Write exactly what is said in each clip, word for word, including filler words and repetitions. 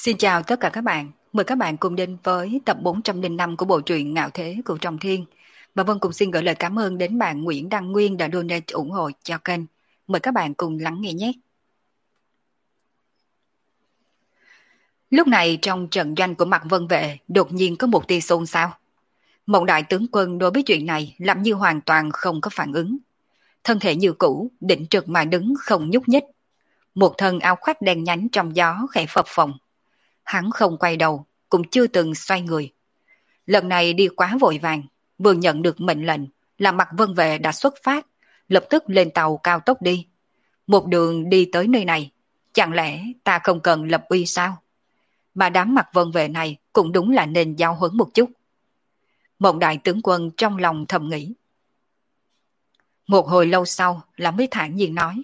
Xin chào tất cả các bạn. Mời các bạn cùng đến với tập bốn trăm lẻ năm của bộ truyện Ngạo Thế của Trọng Thiên. Và Vân cũng xin gửi lời cảm ơn đến bạn Nguyễn Đăng Nguyên đã donate ủng hộ cho kênh. Mời các bạn cùng lắng nghe nhé. Lúc này trong trận doanh của Mạc Vân Vệ đột nhiên có một tia xôn xao. Một đại tướng quân đối với chuyện này làm như hoàn toàn không có phản ứng. Thân thể như cũ, định trực mà đứng không nhúc nhích. Một thân áo khoác đen nhánh trong gió khẽ phập phồng. Hắn không quay đầu, cũng chưa từng xoay người. Lần này đi quá vội vàng, vừa nhận được mệnh lệnh là Mạc Vân Vệ đã xuất phát, lập tức lên tàu cao tốc đi. Một đường đi tới nơi này, chẳng lẽ ta không cần lập uy sao? Mà đám Mạc Vân Vệ này cũng đúng là nên giao huấn một chút. Một đại tướng quân trong lòng thầm nghĩ. Một hồi lâu sau là mới thản nhiên nói.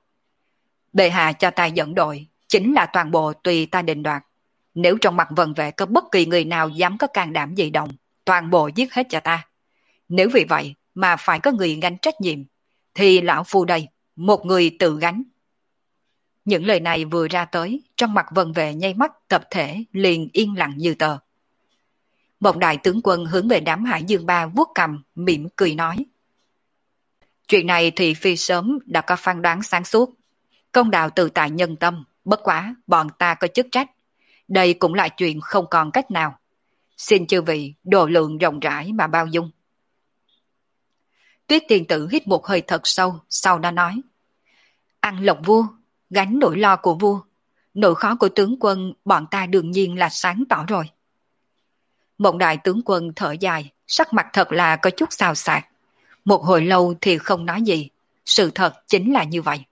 Bệ hạ cho ta dẫn đội, chính là toàn bộ tùy ta định đoạt. Nếu trong Mạc Vân Vệ có bất kỳ người nào dám có can đảm gì động, toàn bộ giết hết cho ta. Nếu vì vậy mà phải có người gánh trách nhiệm, thì lão phu đây, một người tự gánh. Những lời này vừa ra tới, trong Mạc Vân Vệ nháy mắt tập thể liền yên lặng như tờ. Một đại tướng quân hướng về đám Hải Dương Ba vuốt cầm, mỉm cười nói. Chuyện này thì phi sớm đã có phán đoán sáng suốt. Công đạo tự tại nhân tâm, bất quá bọn ta có chức trách. Đây cũng là chuyện không còn cách nào. Xin chư vị độ lượng rộng rãi mà bao dung. Tuyết tiền tử hít một hơi thật sâu, sau đó nói. Ăn lộc vua, gánh nỗi lo của vua. Nỗi khó của tướng quân bọn ta đương nhiên là sáng tỏ rồi. Một đại tướng quân thở dài, sắc mặt thật là có chút xào xạc. Một hồi lâu thì không nói gì. Sự thật chính là như vậy.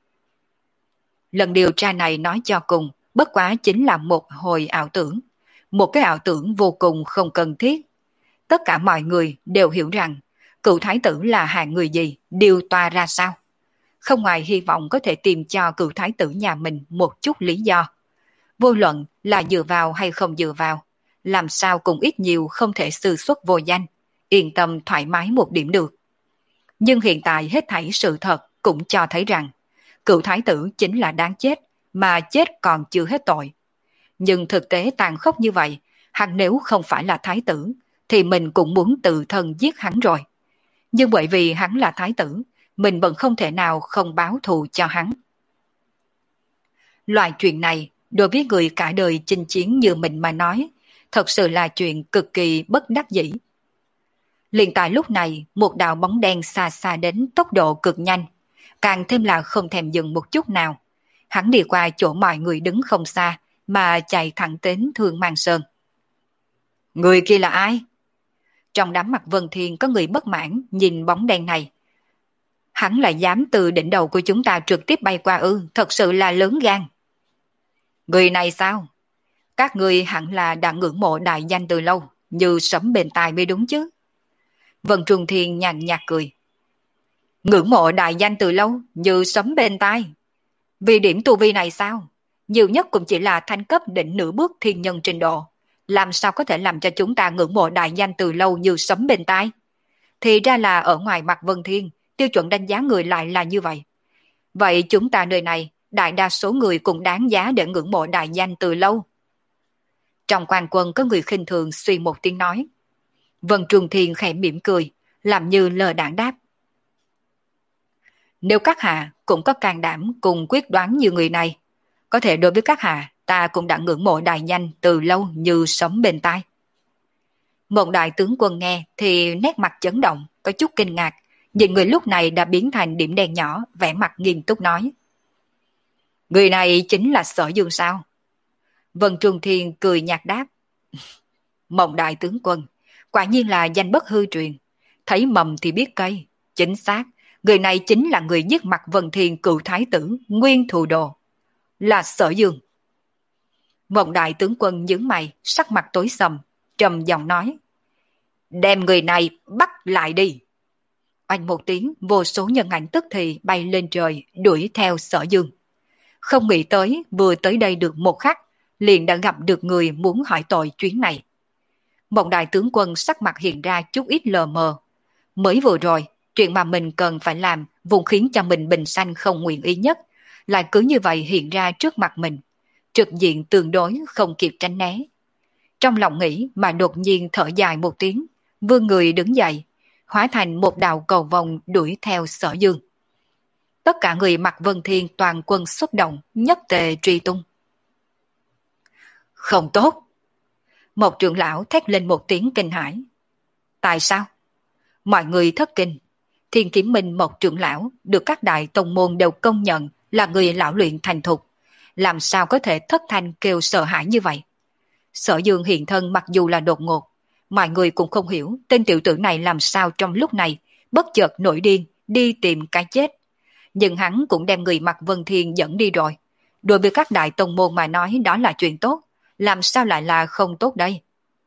Lần điều tra này nói cho cùng, bất quá chính là một hồi ảo tưởng. Một cái ảo tưởng vô cùng không cần thiết. Tất cả mọi người đều hiểu rằng cựu thái tử là hạng người gì, điều toa ra sao. Không ngoài hy vọng có thể tìm cho cựu thái tử nhà mình một chút lý do. Vô luận là dựa vào hay không dựa vào, làm sao cũng ít nhiều không thể sư xuất vô danh, yên tâm thoải mái một điểm được. Nhưng hiện tại hết thảy sự thật cũng cho thấy rằng cựu thái tử chính là đáng chết, mà chết còn chưa hết tội. Nhưng thực tế tàn khốc như vậy, hắn nếu không phải là thái tử, thì mình cũng muốn tự thân giết hắn rồi. Nhưng bởi vì hắn là thái tử, mình vẫn không thể nào không báo thù cho hắn. Loại chuyện này, đối với người cả đời chinh chiến như mình mà nói, thật sự là chuyện cực kỳ bất đắc dĩ. Liền tại lúc này, một đạo bóng đen xa xa đến tốc độ cực nhanh, càng thêm là không thèm dừng một chút nào. Hắn đi qua chỗ mọi người đứng không xa, mà chạy thẳng đến Thương Mang Sơn. Người kia là ai? Trong đám Mặt Vân Thiên có người bất mãn nhìn bóng đen này. Hắn lại dám từ đỉnh đầu của chúng ta trực tiếp bay qua ư, thật sự là lớn gan. Người này sao? Các người hẳn là đã ngưỡng mộ đại danh từ lâu, như sấm bên tai mới đúng chứ. Vân Trung Thiên nhàn nhạt cười. Ngưỡng mộ đại danh từ lâu, như sấm bên tai. Vì điểm tu vi này sao? Nhiều nhất cũng chỉ là thanh cấp đỉnh nửa bước thiên nhân trình độ. Làm sao có thể làm cho chúng ta ngưỡng mộ đại danh từ lâu như sấm bên tai? Thì ra là ở ngoài mặt Vân Thiên, tiêu chuẩn đánh giá người lại là như vậy. Vậy chúng ta nơi này, đại đa số người cũng đáng giá để ngưỡng mộ đại danh từ lâu. Trong quan quân có người khinh thường suy một tiếng nói. Vân Trung Thiên khẽ mỉm cười, làm như lờ đảng đáp. Nếu các hạ cũng có can đảm cùng quyết đoán như người này, có thể đối với các hạ ta cũng đã ngưỡng mộ đại danh từ lâu như sấm bên tai. Một đại tướng quân nghe thì nét mặt chấn động, có chút kinh ngạc, nhìn người lúc này đã biến thành điểm đen nhỏ, vẻ mặt nghiêm túc nói. Người này chính là Sở Dương sao? Vân Trung Thiên cười nhạt đáp. Mộng đại tướng quân, quả nhiên là danh bất hư truyền, thấy mầm thì biết cây, chính xác. Người này chính là người giết mặt Vân Thiên cựu thái tử, nguyên thù đồ. Là Sở Dương. Một đại tướng quân nhướng mày, sắc mặt tối sầm, trầm giọng nói. Đem người này bắt lại đi. Oanh một tiếng, vô số nhân ảnh tức thì bay lên trời, đuổi theo Sở Dương. Không nghĩ tới, vừa tới đây được một khắc, liền đã gặp được người muốn hỏi tội chuyến này. Một đại tướng quân sắc mặt hiện ra chút ít lờ mờ. Mới vừa rồi, chuyện mà mình cần phải làm vốn khiến cho mình bình sanh không nguyện ý nhất, lại cứ như vậy hiện ra trước mặt mình. trực diện tương đối không kịp tránh né. Trong lòng nghĩ mà đột nhiên thở dài một tiếng, vươn người đứng dậy, hóa thành một đạo cầu vòng đuổi theo Sở Dương. Tất cả người Mạc Vân Thiên toàn quân xuất động, nhất tề truy tung. Không tốt! Một trưởng lão thét lên một tiếng kinh hãi. Tại sao? Mọi người thất kinh. Thiên Kiếm Minh một trưởng lão được các đại tông môn đều công nhận là người lão luyện thành thục. Làm sao có thể thất thanh kêu sợ hãi như vậy? Sở Dương hiện thân mặc dù là đột ngột, mọi người cũng không hiểu tên tiểu tử này làm sao trong lúc này bất chợt nổi điên đi tìm cái chết. Nhưng hắn cũng đem người Mạc Vân Thiên dẫn đi rồi. Đối với các đại tông môn mà nói đó là chuyện tốt, làm sao lại là không tốt đây?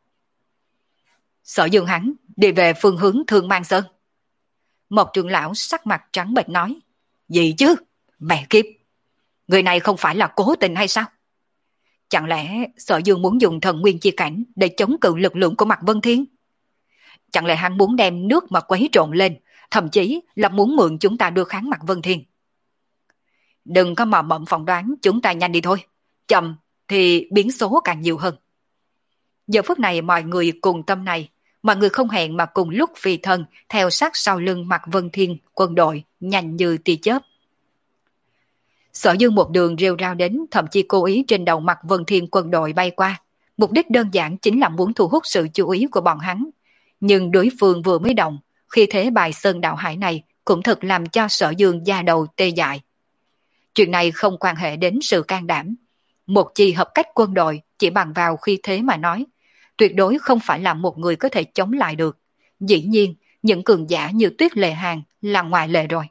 Sở Dương hắn đi về phương hướng Thương Mang Sơn. Một trưởng lão sắc mặt trắng bệch nói. Gì chứ? Mẹ kiếp! Người này không phải là cố tình hay sao? Chẳng lẽ Sở Dương muốn dùng thần nguyên chi cảnh để chống cự lực lượng của Mạc Vân Thiên? Chẳng lẽ hắn muốn đem nước mà quấy trộn lên, thậm chí là muốn mượn chúng ta đưa kháng Mạc Vân Thiên? Đừng có mò mẫm phỏng đoán, chúng ta nhanh đi thôi. Chậm thì biến số càng nhiều hơn. Giờ phút này mọi người cùng tâm này, mọi người không hẹn mà cùng lúc phi thân theo sát sau lưng Mạc Vân Thiên quân đội nhanh như tia chớp. Sở Dương một đường rêu rao đến, thậm chí cố ý trên đầu Mạc Vân Thiên quân đội bay qua. Mục đích đơn giản chính là muốn thu hút sự chú ý của bọn hắn. Nhưng đối phương vừa mới động, khi thế bài sơn đạo hải này cũng thật làm cho Sở Dương da đầu tê dại. Chuyện này không quan hệ đến sự can đảm. Một chi hợp cách quân đội chỉ bằng vào khi thế mà nói, tuyệt đối không phải là một người có thể chống lại được. Dĩ nhiên, những cường giả như Tuyết Lệ Hàn là ngoại lệ rồi.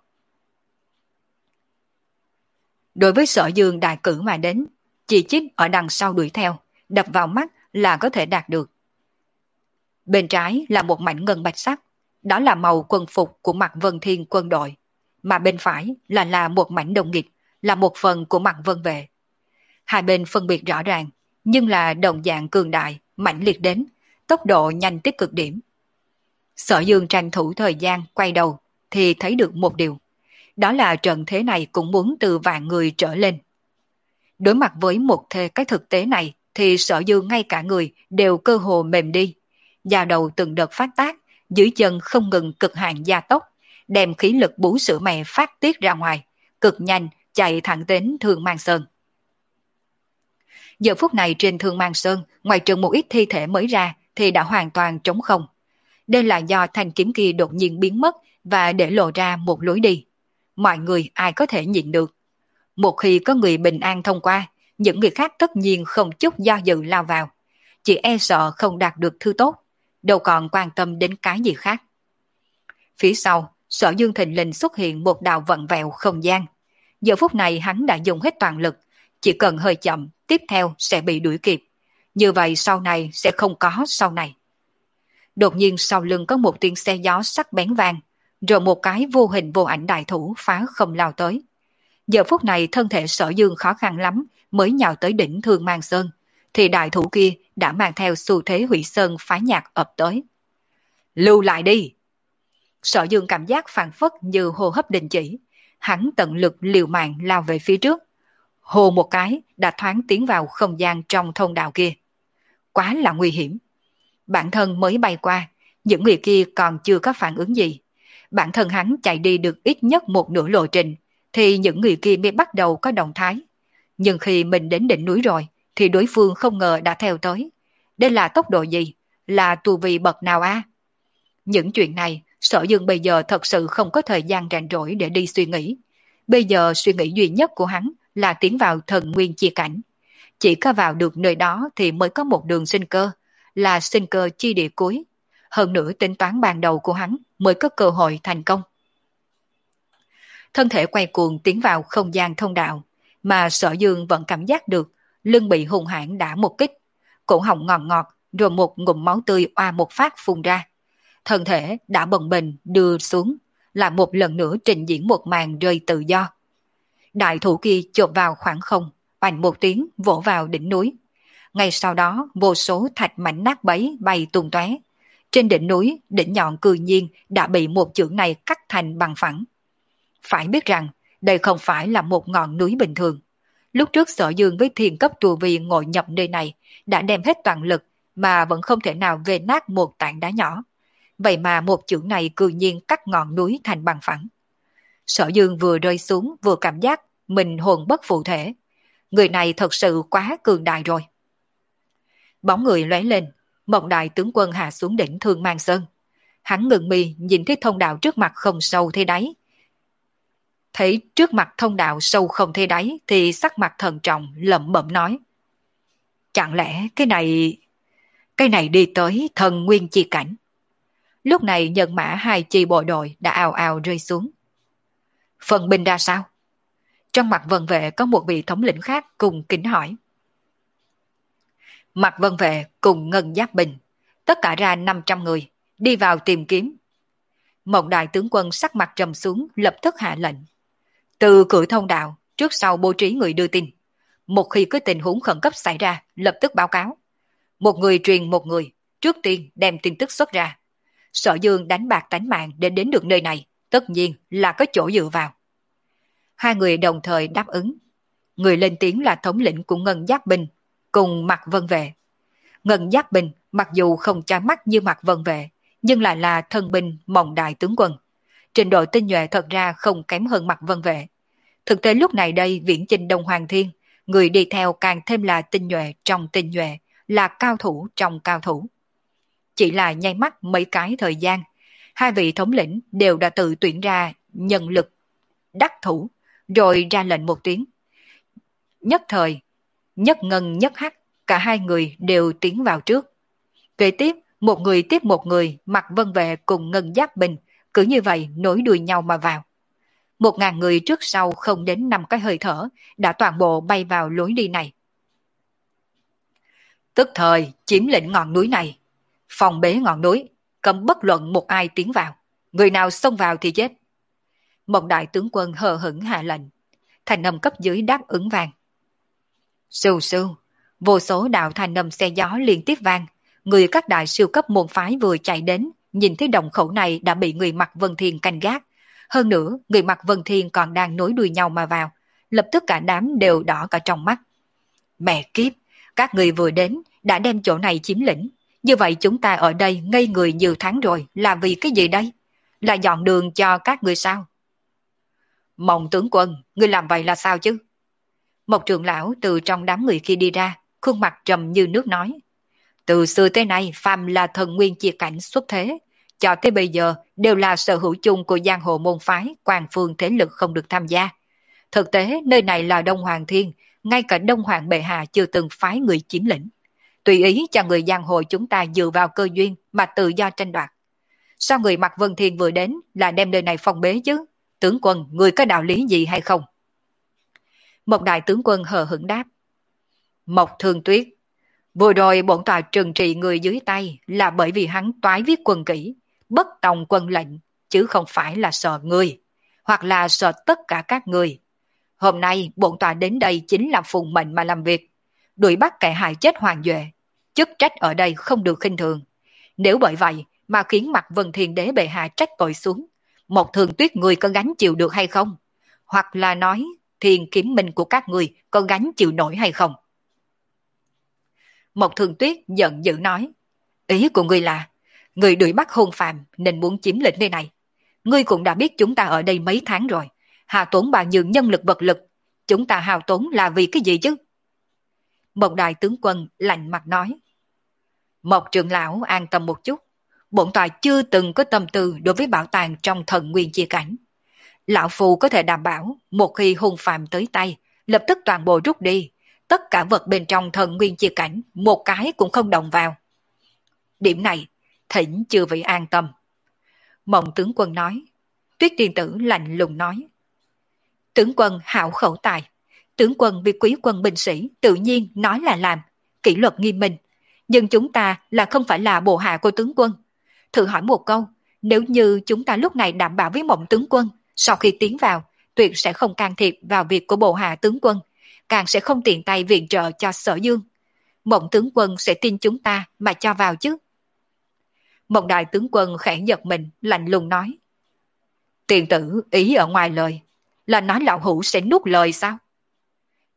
Đối với Sở Dương đại cử mà đến, chỉ chít ở đằng sau đuổi theo, đập vào mắt là có thể đạt được. Bên trái là một mảnh ngân bạch sắc, đó là màu quân phục của Mạc Vân Thiên quân đội, mà bên phải là là một mảnh đồng nghịch, là một phần của Mạc Vân Vệ. Hai bên phân biệt rõ ràng, nhưng là đồng dạng cường đại, mãnh liệt đến, tốc độ nhanh tới cực điểm. Sở Dương tranh thủ thời gian quay đầu thì thấy được một điều, đó là trận thế này cũng muốn từ vạn người trở lên. Đối mặt với một thế cái thực tế này thì Sở Dương ngay cả người đều cơ hồ mềm đi, da đầu từng đợt phát tác, dưới chân không ngừng cực hạn gia tốc, đem khí lực bú sữa mẹ phát tiết ra ngoài, cực nhanh chạy thẳng đến Thương Mang Sơn. Giờ phút này trên Thương Mang Sơn, ngoài trừ một ít thi thể mới ra thì đã hoàn toàn trống không. Đây là do thanh kiếm kia đột nhiên biến mất và để lộ ra một lối đi. Mọi người ai có thể nhịn được. Một khi có người bình an thông qua, những người khác tất nhiên không chút do dự lao vào. Chỉ e sợ không đạt được thứ tốt, đâu còn quan tâm đến cái gì khác. Phía sau, Sở Dương thình lình xuất hiện một đạo vận vẹo không gian. Giờ phút này hắn đã dùng hết toàn lực, chỉ cần hơi chậm, tiếp theo sẽ bị đuổi kịp. Như vậy sau này sẽ không có sau này. Đột nhiên sau lưng có một tiếng xe gió sắc bén vang, rồi một cái vô hình vô ảnh đại thủ phá không lao tới. Giờ phút này thân thể Sở Dương khó khăn lắm mới nhào tới đỉnh Thương Mang Sơn, thì đại thủ kia đã mang theo xu thế hủy sơn phá nhạc ập tới. Lưu lại đi! Sở Dương cảm giác phản phất như hô hấp đình chỉ, hắn tận lực liều mạng lao về phía trước. Hồ một cái đã thoáng tiến vào không gian trong thông đạo kia. Quá là nguy hiểm. Bản thân mới bay qua, những người kia còn chưa có phản ứng gì. Bản thân hắn chạy đi được ít nhất một nửa lộ trình, thì những người kia mới bắt đầu có động thái. Nhưng khi mình đến đỉnh núi rồi, thì đối phương không ngờ đã theo tới. Đây là tốc độ gì? Là tu vi bậc nào a? Những chuyện này, Sở Dương bây giờ thật sự không có thời gian rảnh rỗi để đi suy nghĩ. Bây giờ suy nghĩ duy nhất của hắn là tiến vào thần nguyên chi cảnh. Chỉ có vào được nơi đó thì mới có một đường sinh cơ, là sinh cơ chi địa cuối. Hơn nữa tính toán ban đầu của hắn mới có cơ hội thành công. Thân thể quay cuồng tiến vào không gian thông đạo, mà Sở Dương vẫn cảm giác được lưng bị hung hãn đã một kích, cổ họng ngọt ngọt, rồi một ngụm máu tươi oa một phát phun ra. Thân thể đã bần bình đưa xuống, lại một lần nữa trình diễn một màn rơi tự do. Đại thủ kia chộp vào khoảng không, oanh một tiếng vỗ vào đỉnh núi. Ngay sau đó vô số thạch mảnh nát bấy bay tung tóe. Trên đỉnh núi, đỉnh nhọn cư nhiên đã bị một chưởng này cắt thành bằng phẳng. Phải biết rằng đây không phải là một ngọn núi bình thường. Lúc trước Sở Dương với thiên cấp tu vi ngồi nhập nơi này đã đem hết toàn lực mà vẫn không thể nào về nát một tảng đá nhỏ. Vậy mà một chưởng này cư nhiên cắt ngọn núi thành bằng phẳng. Sở Dương vừa rơi xuống vừa cảm giác mình hồn bất phụ thể. Người này thật sự quá cường đại rồi. Bóng người lóe lên, một đại tướng quân hạ xuống đỉnh Thương Mang Sơn. Hắn ngừng mi nhìn thấy thông đạo trước mặt không sâu thế đáy. Thấy trước mặt thông đạo sâu không thế đáy thì sắc mặt thần trọng lẩm bẩm nói. Chẳng lẽ cái này... Cái này đi tới thần nguyên chi cảnh. Lúc này nhân mã hai chi bộ đội đã ào ào rơi xuống. Phần binh ra sao? Trong mặt vân vệ có một vị thống lĩnh khác cùng kính hỏi. Mặt vân vệ cùng ngân giáp binh, tất cả ra năm trăm người, đi vào tìm kiếm. Một đại tướng quân sắc mặt trầm xuống lập tức hạ lệnh. Từ cửa thông đạo, trước sau bố trí người đưa tin. Một khi có tình huống khẩn cấp xảy ra, lập tức báo cáo. Một người truyền một người, trước tiên đem tin tức xuất ra. Sở Dương đánh bạc tánh mạng để đến được nơi này, tất nhiên là có chỗ dựa vào. Hai người đồng thời đáp ứng. Người lên tiếng là thống lĩnh của Ngân Giáp binh, cùng Mạc Vân Vệ. Ngân Giáp binh mặc dù không chói mắt như Mạc Vân Vệ, nhưng lại là thân binh mộng đại tướng quân. Trình độ tinh nhuệ thật ra không kém hơn Mạc Vân Vệ. Thực tế lúc này đây viễn chinh Đông Hoàng Thiên, người đi theo càng thêm là tinh nhuệ trong tinh nhuệ, là cao thủ trong cao thủ. Chỉ là nháy mắt mấy cái thời gian, hai vị thống lĩnh đều đã tự tuyển ra nhân lực đắc thủ, rồi ra lệnh một tiếng. Nhất thời, nhất ngân nhất hắc, cả hai người đều tiến vào trước. Kế tiếp, một người tiếp một người, Mạc Vân Vệ cùng Ngân Giáp binh, cứ như vậy nối đuôi nhau mà vào. Một ngàn người trước sau không đến năm cái hơi thở, đã toàn bộ bay vào lối đi này. Tức thời chiếm lĩnh ngọn núi này, phòng bế ngọn núi, cấm bất luận một ai tiến vào, người nào xông vào thì chết. Một đại tướng quân hờ hững hạ lệnh, thành âm cấp dưới đáp ứng vang. Sưu sưu, vô số đạo thành âm xe gió liên tiếp vang, người các đại siêu cấp môn phái vừa chạy đến, nhìn thấy đồng khẩu này đã bị người mặc Vân Thiên canh gác. Hơn nữa, người mặc Vân Thiên còn đang nối đuôi nhau mà vào, lập tức cả đám đều đỏ cả trong mắt. Mẹ kiếp, các người vừa đến, đã đem chỗ này chiếm lĩnh. Như vậy chúng ta ở đây ngây người nhiều tháng rồi, là vì cái gì đây? Là dọn đường cho các người sao? Mộng tướng quân, ngươi làm vậy là sao chứ? Một trưởng lão từ trong đám người kia đi ra, khuôn mặt trầm như nước nói. Từ xưa tới nay, phàm là thần nguyên chia cảnh xuất thế, cho tới bây giờ đều là sở hữu chung của giang hồ môn phái, quan phương thế lực không được tham gia. Thực tế, nơi này là Đông Hoàng Thiên, ngay cả Đông Hoàng bệ hạ chưa từng phái người chiếm lĩnh. Tùy ý cho người giang hồ chúng ta dựa vào cơ duyên mà tự do tranh đoạt. Sao người mặc Vân Thiên vừa đến là đem nơi này phong bế chứ? Tướng quân, người có đạo lý gì hay không? Một đại tướng quân hờ hững đáp. Mộc Thương Tuyết, vừa rồi bổn tòa trừng trị người dưới tay là bởi vì hắn toái viết quân kỹ, bất tòng quân lệnh, chứ không phải là sợ người, hoặc là sợ tất cả các người. Hôm nay bổn tòa đến đây chính là phụng mệnh mà làm việc, đuổi bắt kẻ hại chết Hoàng Duệ, chức trách ở đây không được khinh thường. Nếu bởi vậy mà khiến mặt Vân Thiên Đế bệ hạ trách tội xuống, Một Thường Tuyết người có gánh chịu được hay không? Hoặc là nói Thiên Kiếm Minh của các người có gánh chịu nổi hay không? Một Thường Tuyết giận dữ nói, ý của ngươi là người đuổi bắt hôn phàm nên muốn chiếm lĩnh nơi này. Ngươi cũng đã biết chúng ta ở đây mấy tháng rồi, hao tốn bao nhiêu nhân lực vật lực, chúng ta hao tốn là vì cái gì chứ? Một đại tướng quân lạnh mặt nói, một trưởng lão an tâm một chút, bổn tòa chưa từng có tâm tư đối với bảo tàng trong thần nguyên chia cảnh. Lão Phu có thể đảm bảo, một khi hung phạm tới tay, lập tức toàn bộ rút đi, tất cả vật bên trong thần nguyên chia cảnh, một cái cũng không động vào. Điểm này, thỉnh chư vị an tâm. Mộng tướng quân nói, Tuyết tiên tử lạnh lùng nói, tướng quân hảo khẩu tài, tướng quân vì quý quân binh sĩ tự nhiên nói là làm, kỷ luật nghiêm minh, nhưng chúng ta là không phải là bộ hạ của tướng quân. Thử hỏi một câu, nếu như chúng ta lúc này đảm bảo với Mộng tướng quân, sau khi tiến vào, tuyệt sẽ không can thiệp vào việc của bộ hạ tướng quân, càng sẽ không tiện tay viện trợ cho Sở Dương. Mộng tướng quân sẽ tin chúng ta mà cho vào chứ? Một đại tướng quân khẽ giật mình, lạnh lùng nói, tiền tử ý ở ngoài lời, là nói lão hữu sẽ nuốt lời sao?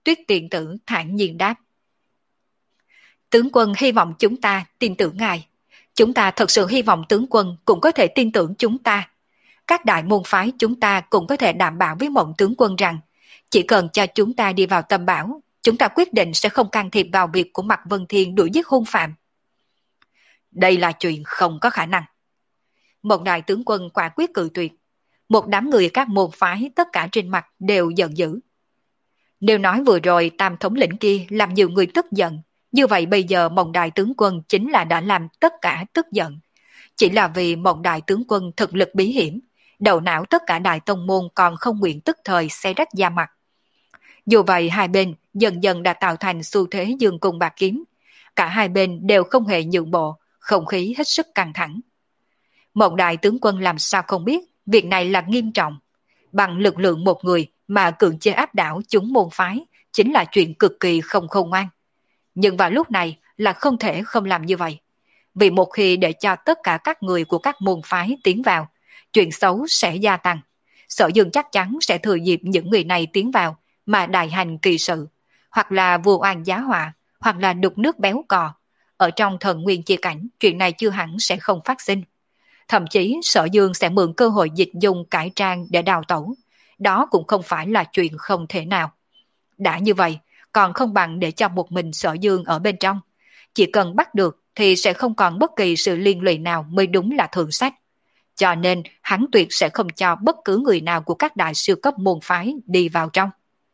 Tuyết Tiền Tử thản nhiên đáp. Tướng quân hy vọng chúng ta tin tưởng ngài. Chúng ta thật sự hy vọng tướng quân cũng có thể tin tưởng chúng ta. Các đại môn phái chúng ta cũng có thể đảm bảo với Mộng tướng quân rằng chỉ cần cho chúng ta đi vào tâm bảo, chúng ta quyết định sẽ không can thiệp vào việc của Mạc Vân Thiên đuổi giết hung phạm. Đây là chuyện không có khả năng. Một đại tướng quân quả quyết cự tuyệt. Một đám người các môn phái tất cả trên mặt đều giận dữ. Nếu nói vừa rồi tam thống lĩnh kia làm nhiều người tức giận, như vậy bây giờ Mộng đại tướng quân chính là đã làm tất cả tức giận. Chỉ là vì Mộng đại tướng quân thực lực bí hiểm, đầu não tất cả đại tông môn còn không nguyện tức thời xé rách da mặt. Dù vậy hai bên dần dần đã tạo thành xu thế dương cung bạc kiếm. Cả hai bên đều không hề nhượng bộ, không khí hết sức căng thẳng. Mộng đại tướng quân làm sao không biết việc này là nghiêm trọng. Bằng lực lượng một người mà cưỡng chế áp đảo chúng môn phái chính là chuyện cực kỳ không khôn ngoan. Nhưng vào lúc này là không thể không làm như vậy. Vì một khi để cho tất cả các người của các môn phái tiến vào, chuyện xấu sẽ gia tăng. Sở Dương chắc chắn sẽ thừa dịp những người này tiến vào mà đại hành kỳ sự, hoặc là vu oan giá họa, hoặc là đục nước béo cò. Ở trong thần nguyên chia cảnh, chuyện này chưa hẳn sẽ không phát sinh. Thậm chí Sở Dương sẽ mượn cơ hội dịch dùng cải trang để đào tẩu. Đó cũng không phải là chuyện không thể nào. Đã như vậy, còn không bằng để cho một mình Sở Dương ở bên trong. Chỉ cần bắt được thì sẽ không còn bất kỳ sự liên lụy nào mới đúng là thượng sách. Cho nên hắn tuyệt sẽ không cho bất cứ người nào của các đại siêu cấp môn phái đi vào trong.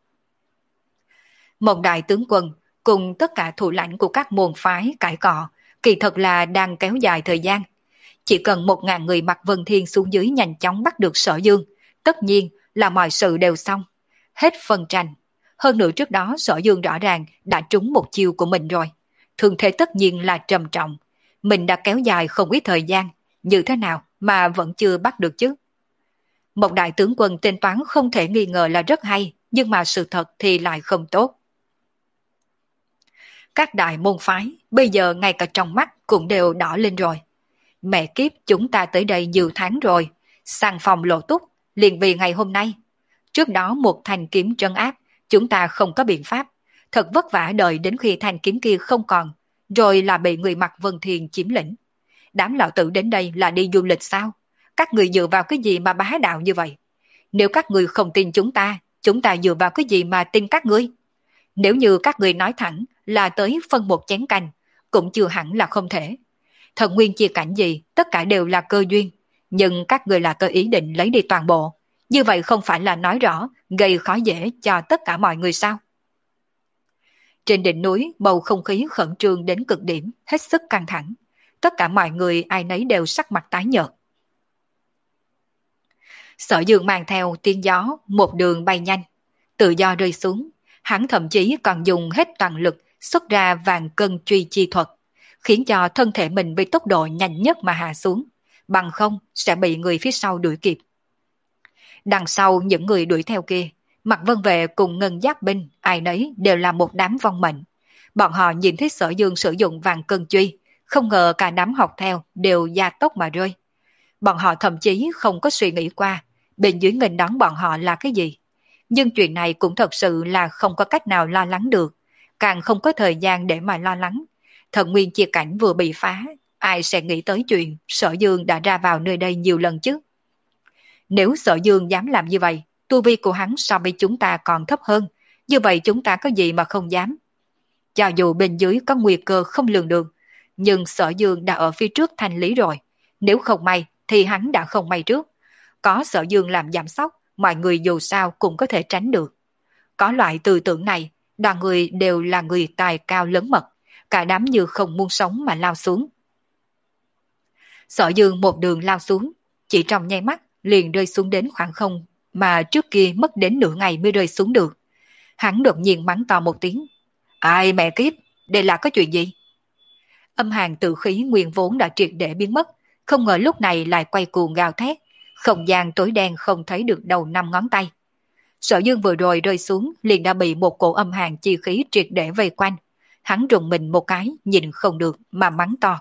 Một đại tướng quân cùng tất cả thủ lãnh của các môn phái cãi cọ, kỳ thật là đang kéo dài thời gian. Chỉ cần một ngàn người Mạc Vân Thiên xuống dưới nhanh chóng bắt được Sở Dương, tất nhiên là mọi sự đều xong. Hết phân tranh. Hơn nữa trước đó Sở Dương rõ ràng đã trúng một chiêu của mình rồi. Thương thế tất nhiên là trầm trọng. Mình đã kéo dài không ít thời gian. Như thế nào mà vẫn chưa bắt được chứ? Một đại tướng quân tính toán không thể nghi ngờ là rất hay, nhưng mà sự thật thì lại không tốt. Các đại môn phái bây giờ ngay cả trong mắt cũng đều đỏ lên rồi. Mẹ kiếp, chúng ta tới đây nhiều tháng rồi, sàng phòng lộ túc, liền vì ngày hôm nay. Trước đó một thanh kiếm trấn áp, chúng ta không có biện pháp. Thật vất vả đợi đến khi thanh kiếm kia không còn, rồi là bị người Mạc Vân Thiên chiếm lĩnh. Đám lão tử đến đây là đi du lịch sao? Các người dựa vào cái gì mà bá đạo như vậy? Nếu các người không tin chúng ta, chúng ta dựa vào cái gì mà tin các ngươi? Nếu như các người nói thẳng là tới phân một chén canh, cũng chưa hẳn là không thể. Thần nguyên chia cảnh gì, tất cả đều là cơ duyên. Nhưng các người là có ý định lấy đi toàn bộ. Như vậy không phải là nói rõ, gây khó dễ cho tất cả mọi người sao? Trên đỉnh núi, bầu không khí khẩn trương đến cực điểm, hết sức căng thẳng. Tất cả mọi người ai nấy đều sắc mặt tái nhợt. Sở Dương mang theo tiếng gió, một đường bay nhanh. Tự do rơi xuống, hắn thậm chí còn dùng hết toàn lực xuất ra vàng cân truy chi thuật, khiến cho thân thể mình với tốc độ nhanh nhất mà hạ xuống, bằng không sẽ bị người phía sau đuổi kịp. Đằng sau những người đuổi theo kia, Mạc Vân Vệ cùng Ngân Giáp binh, ai nấy đều là một đám vong mệnh. Bọn họ nhìn thấy Sở Dương sử dụng vàng cân truy, không ngờ cả đám học theo đều gia tốc mà rơi. Bọn họ thậm chí không có suy nghĩ qua bên dưới nghênh đón bọn họ là cái gì. Nhưng chuyện này cũng thật sự là không có cách nào lo lắng được, càng không có thời gian để mà lo lắng. Thần nguyên chia cảnh vừa bị phá, ai sẽ nghĩ tới chuyện Sở Dương đã ra vào nơi đây nhiều lần chứ? Nếu Sở Dương dám làm như vậy, tu vi của hắn so với chúng ta còn thấp hơn, như vậy chúng ta có gì mà không dám? Cho dù bên dưới có nguy cơ không lường được, nhưng Sở Dương đã ở phía trước thanh lý rồi. Nếu không may thì hắn đã không may trước. Có Sở Dương làm giảm sóc, mọi người dù sao cũng có thể tránh được. Có loại tư tưởng này, đoàn người đều là người tài cao lớn mật, cả đám như không muốn sống mà lao xuống. Sở Dương một đường lao xuống, chỉ trong nháy mắt liền rơi xuống đến khoảng không mà trước kia mất đến nửa ngày mới rơi xuống được. Hắn đột nhiên mắng to một tiếng. Ai mẹ kiếp, đây là có chuyện gì? Âm hàn tự khí nguyên vốn đã triệt để biến mất, không ngờ lúc này lại quay cuồng gào thét, không gian tối đen không thấy được đầu năm ngón tay. Sở Dương vừa rồi rơi xuống liền đã bị một cổ âm hàn chi khí triệt để vây quanh. Hắn rùng mình một cái, nhìn không được mà mắng to.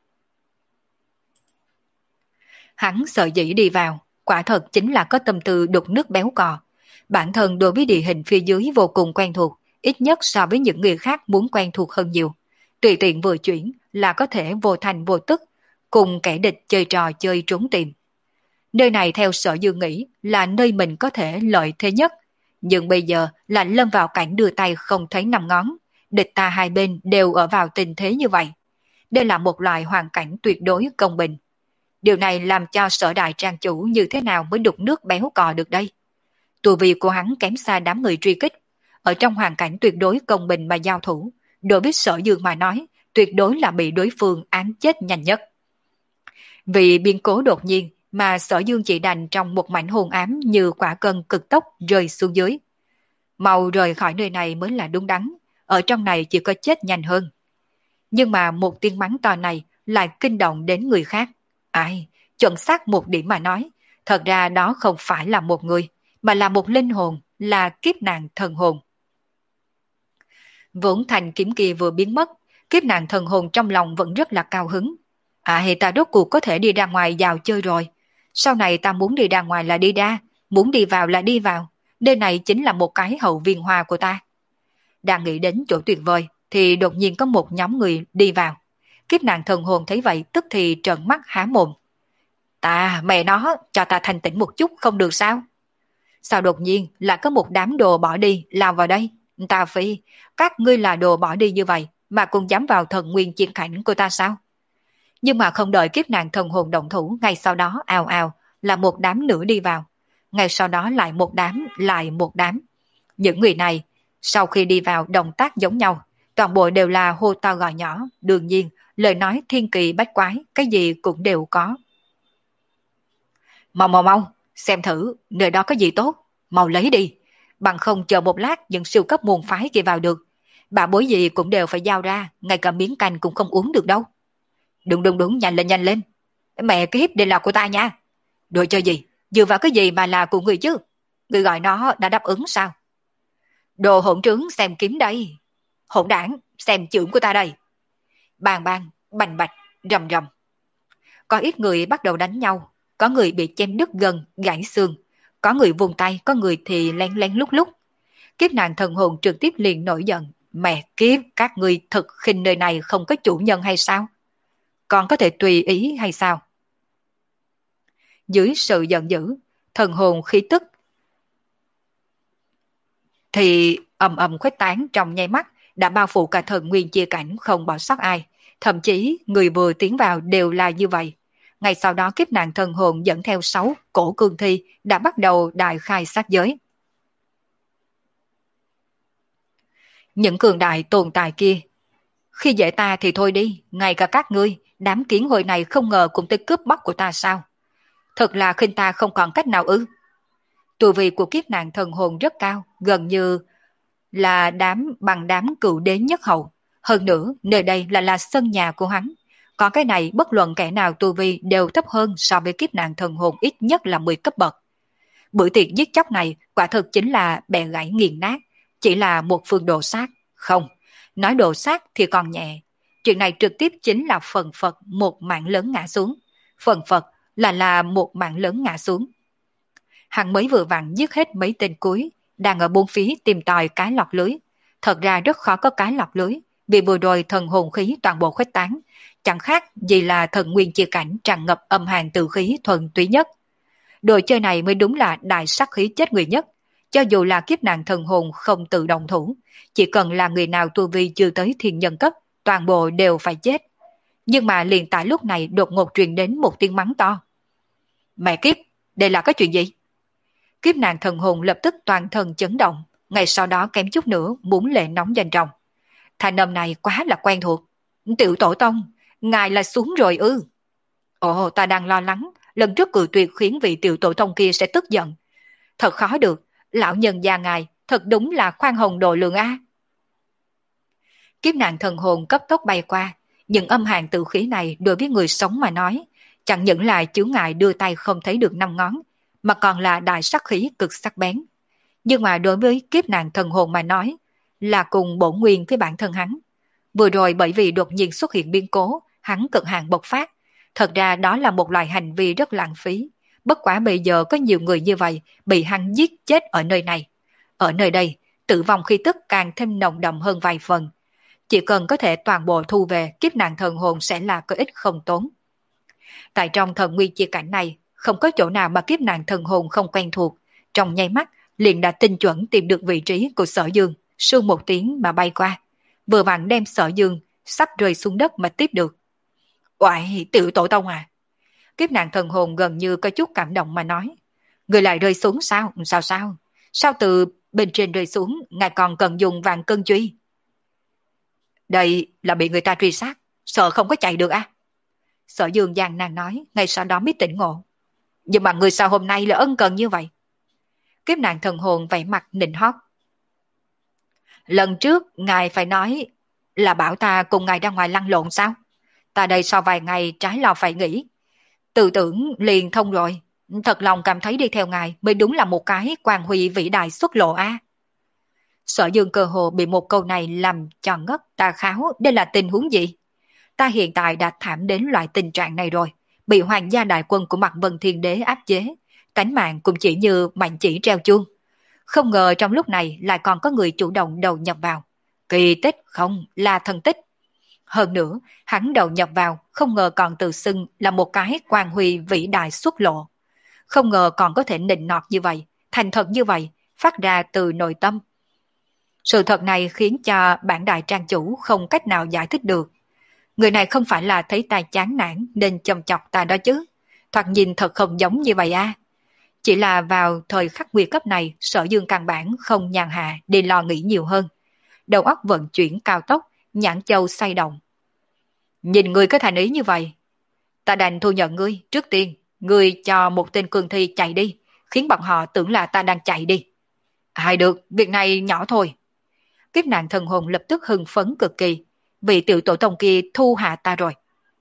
Hắn sợ dĩ đi vào, quả thật chính là có tâm tư đục nước béo cò. Bản thân đối với địa hình phía dưới vô cùng quen thuộc, ít nhất so với những người khác muốn quen thuộc hơn nhiều. Tùy tiện vừa chuyển là có thể vô thành vô tức, cùng kẻ địch chơi trò chơi trốn tìm. Nơi này theo Sở Dương nghĩ là nơi mình có thể lợi thế nhất, nhưng bây giờ là lâm vào cảnh đưa tay không thấy năm ngón, địch ta hai bên đều ở vào tình thế như vậy. Đây là một loại hoàn cảnh tuyệt đối công bình. Điều này làm cho Sở Đại Trang chủ như thế nào mới đục nước béo cò được đây? Tu vi của hắn kém xa đám người truy kích, ở trong hoàn cảnh tuyệt đối công bình mà giao thủ, đối với Sở Dương mà nói, tuyệt đối là bị đối phương án chết nhanh nhất. Vì biến cố đột nhiên mà Sở Dương chỉ đành trong một mảnh hồn ám như quả cân cực tốc rơi xuống dưới. Mau rời khỏi nơi này mới là đúng đắn, ở trong này chỉ có chết nhanh hơn. Nhưng mà một tiếng mắng to này lại kinh động đến người khác. Ai, chuẩn xác một điểm mà nói, thật ra đó không phải là một người, mà là một linh hồn, là kiếp nạn thần hồn. Vốn thành kiếm kia vừa biến mất, kiếp nạn thần hồn trong lòng vẫn rất là cao hứng. À thì ta rốt cuộc có thể đi ra ngoài vào chơi rồi. Sau này ta muốn đi ra ngoài là đi ra, muốn đi vào là đi vào. Nơi này chính là một cái hậu viên hoa của ta. Đang nghĩ đến chỗ tuyệt vời, thì đột nhiên có một nhóm người đi vào. Kiếp nạn thần hồn thấy vậy tức thì trợn mắt há mồm. Ta, mẹ nó, cho ta thành tỉnh một chút không được sao? Sao đột nhiên lại có một đám đồ bỏ đi lao vào đây? Ta phi, các ngươi là đồ bỏ đi như vậy mà cũng dám vào thần nguyên chiến cảnh của ta sao? Nhưng mà không đợi kiếp nạn thần hồn động thủ, ngay sau đó ào ào là một đám nữa đi vào. Ngay sau đó lại một đám, lại một đám. Những người này sau khi đi vào động tác giống nhau, toàn bộ đều là hô to gọi nhỏ, đương nhiên lời nói thiên kỳ bách quái, cái gì cũng đều có. Mau mau mau, xem thử nơi đó có gì tốt, mau lấy đi, bằng không chờ một lát những siêu cấp môn phái kia vào được, bà bối gì cũng đều phải giao ra, ngay cả miếng canh cũng không uống được đâu. Đúng đúng đúng, nhanh lên nhanh lên, mẹ cái hiếp đây là của ta nha. Đồ chơi gì, dựa vào cái gì mà là của người chứ, người gọi nó đã đáp ứng sao? Đồ hỗn trướng xem kiếm đây, hỗn đảng xem chưởng của ta đây. Bang bang, bành bạch, rầm rầm. Có ít người bắt đầu đánh nhau, có người bị chém đứt gân, gãy xương, có người vùng tay, có người thì lén lén lúc lúc. Kiếp nạn thần hồn trực tiếp liền nổi giận. Mẹ kiếp, các ngươi thực khinh nơi này không có chủ nhân hay sao? Còn có thể tùy ý hay sao? Dưới sự giận dữ, thần hồn khí tức thì ầm ầm khuếch tán trong nháy mắt, đã bao phủ cả thần nguyên chia cảnh không bỏ sót ai. Thậm chí người vừa tiến vào đều là như vậy. Ngay sau đó kiếp nạn thần hồn dẫn theo sáu cổ cương thi đã bắt đầu đại khai sát giới. Những cường đại tồn tại kia, khi dễ ta thì thôi đi, ngay cả các ngươi, đám kiến hồi này không ngờ cũng tới cướp bóc của ta sao? Thật là khinh ta không còn cách nào ư? Tu vi của kiếp nạn thần hồn rất cao, gần như là đám bằng đám cựu đế nhất hậu. Hơn nữa, nơi đây là là sân nhà của hắn. Có cái này bất luận kẻ nào tu vi đều thấp hơn so với kiếp nạn thần hồn ít nhất là mười cấp bậc. Bữa tiệc giết chóc này quả thực chính là bẻ gãy nghiền nát, chỉ là một phương đồ sát. Không, nói đồ sát thì còn nhẹ. Chuyện này trực tiếp chính là phần phật một mạng lớn ngã xuống. Phần phật là là một mạng lớn ngã xuống. Hắn mới vừa vặn giết hết mấy tên cuối, đang ở bốn phía tìm tòi cái lọt lưới. Thật ra rất khó có cái lọt lưới, vì vừa rồi thần hồn khí toàn bộ khuếch tán, chẳng khác gì là thần nguyên chia cảnh tràn ngập âm hàn tử khí thuần túy nhất. Đồ chơi này mới đúng là đại sắc khí chết người nhất. Cho dù là kiếp nạn thần hồn không tự động thủ, chỉ cần là người nào tu vi chưa tới thiên nhân cấp, toàn bộ đều phải chết. Nhưng mà liền tại lúc này đột ngột truyền đến một tiếng mắng to. Mẹ kiếp, đây là cái chuyện gì? Kiếp nạn thần hồn lập tức toàn thân chấn động, ngay sau đó kém chút nữa muốn lệ nóng danh rồng. Thanh âm này quá là quen thuộc. Tiểu tổ tông, ngài là xuống rồi ư? Ồ, ta đang lo lắng, lần trước cự tuyệt khiến vị tiểu tổ tông kia sẽ tức giận. Thật khó được, lão nhân gia ngài, thật đúng là khoan hồng độ lượng a. Kiếp nạn thần hồn cấp tốc bay qua, những âm hàn tự khí này đối với người sống mà nói, chẳng những là chướng ngại đưa tay không thấy được năm ngón, mà còn là đại sắc khí cực sắc bén. Nhưng mà đối với kiếp nạn thần hồn mà nói, là cùng bổn nguyên với bản thân hắn. Vừa rồi bởi vì đột nhiên xuất hiện biến cố, hắn cực hạn bộc phát. Thật ra đó là một loại hành vi rất lãng phí. Bất quả bây giờ có nhiều người như vậy bị hắn giết chết ở nơi này. Ở nơi đây, tử vong khí tức càng thêm nồng đậm hơn vài phần. Chỉ cần có thể toàn bộ thu về, kiếp nạn thần hồn sẽ là có ích không tốn. Tại trong thần nguyên chi cảnh này, không có chỗ nào mà kiếp nạn thần hồn không quen thuộc. Trong nháy mắt, liền đã tinh chuẩn tìm được vị trí của Sở Dương, sưu một tiếng mà bay qua. Vừa vặn đem Sở Dương sắp rơi xuống đất mà tiếp được. Oại, tiểu tổ tông à! Kiếp nạn thần hồn gần như có chút cảm động mà nói. Người lại rơi xuống sao? Sao sao? Sao từ bên trên rơi xuống, ngài còn cần dùng vàng cân truy? Đây là bị người ta truy sát, sợ không có chạy được à? Sở Dương gian nan nói, ngay sau đó mới tỉnh ngộ. Nhưng mà người sao hôm nay là ân cần như vậy? Kiếp nạn thần hồn vẫy mặt nịnh hót. Lần trước, ngài phải nói là bảo ta cùng ngài ra ngoài lăn lộn sao? Ta đây sau vài ngày trái lo phải nghĩ. Tư tưởng liền thông rồi. Thật lòng cảm thấy đi theo ngài mới đúng là một cái quan huy vĩ đại xuất lộ a. À. Sở Dương cơ hồ bị một câu này làm cho ngất ta kháo, đây là tình huống gì? Ta hiện tại đã thảm đến loại tình trạng này rồi, bị hoàng gia đại quân của Mạc Vân Thiên Đế áp chế, tánh mạng cũng chỉ như mảnh chỉ treo chuông. Không ngờ trong lúc này lại còn có người chủ động đầu nhập vào. Kỳ tích không, là thần tích. Hơn nữa, hắn đầu nhập vào, không ngờ còn tự xưng là một cái quan huy vĩ đại xuất lộ. Không ngờ còn có thể nịnh nọt như vậy, thành thật như vậy, phát ra từ nội tâm. Sự thật này khiến cho bản đại trang chủ không cách nào giải thích được. Người này không phải là thấy ta chán nản nên châm chọc ta đó chứ. Thoạt nhìn thật không giống như vậy à. Chỉ là vào thời khắc nguy cấp này, Sở Dương căn bản không nhàn hạ để lo nghĩ nhiều hơn. Đầu óc vận chuyển cao tốc, nhãn châu xoay động. Nhìn ngươi có thành ý như vậy, ta đành thu nhận ngươi. Trước tiên, ngươi cho một tên cương thi chạy đi, khiến bọn họ tưởng là ta đang chạy đi. Hay được, việc này nhỏ thôi. Kiếp nạn thần hồn lập tức hưng phấn cực kỳ, vị tiểu tổ tông kia thu hạ ta rồi.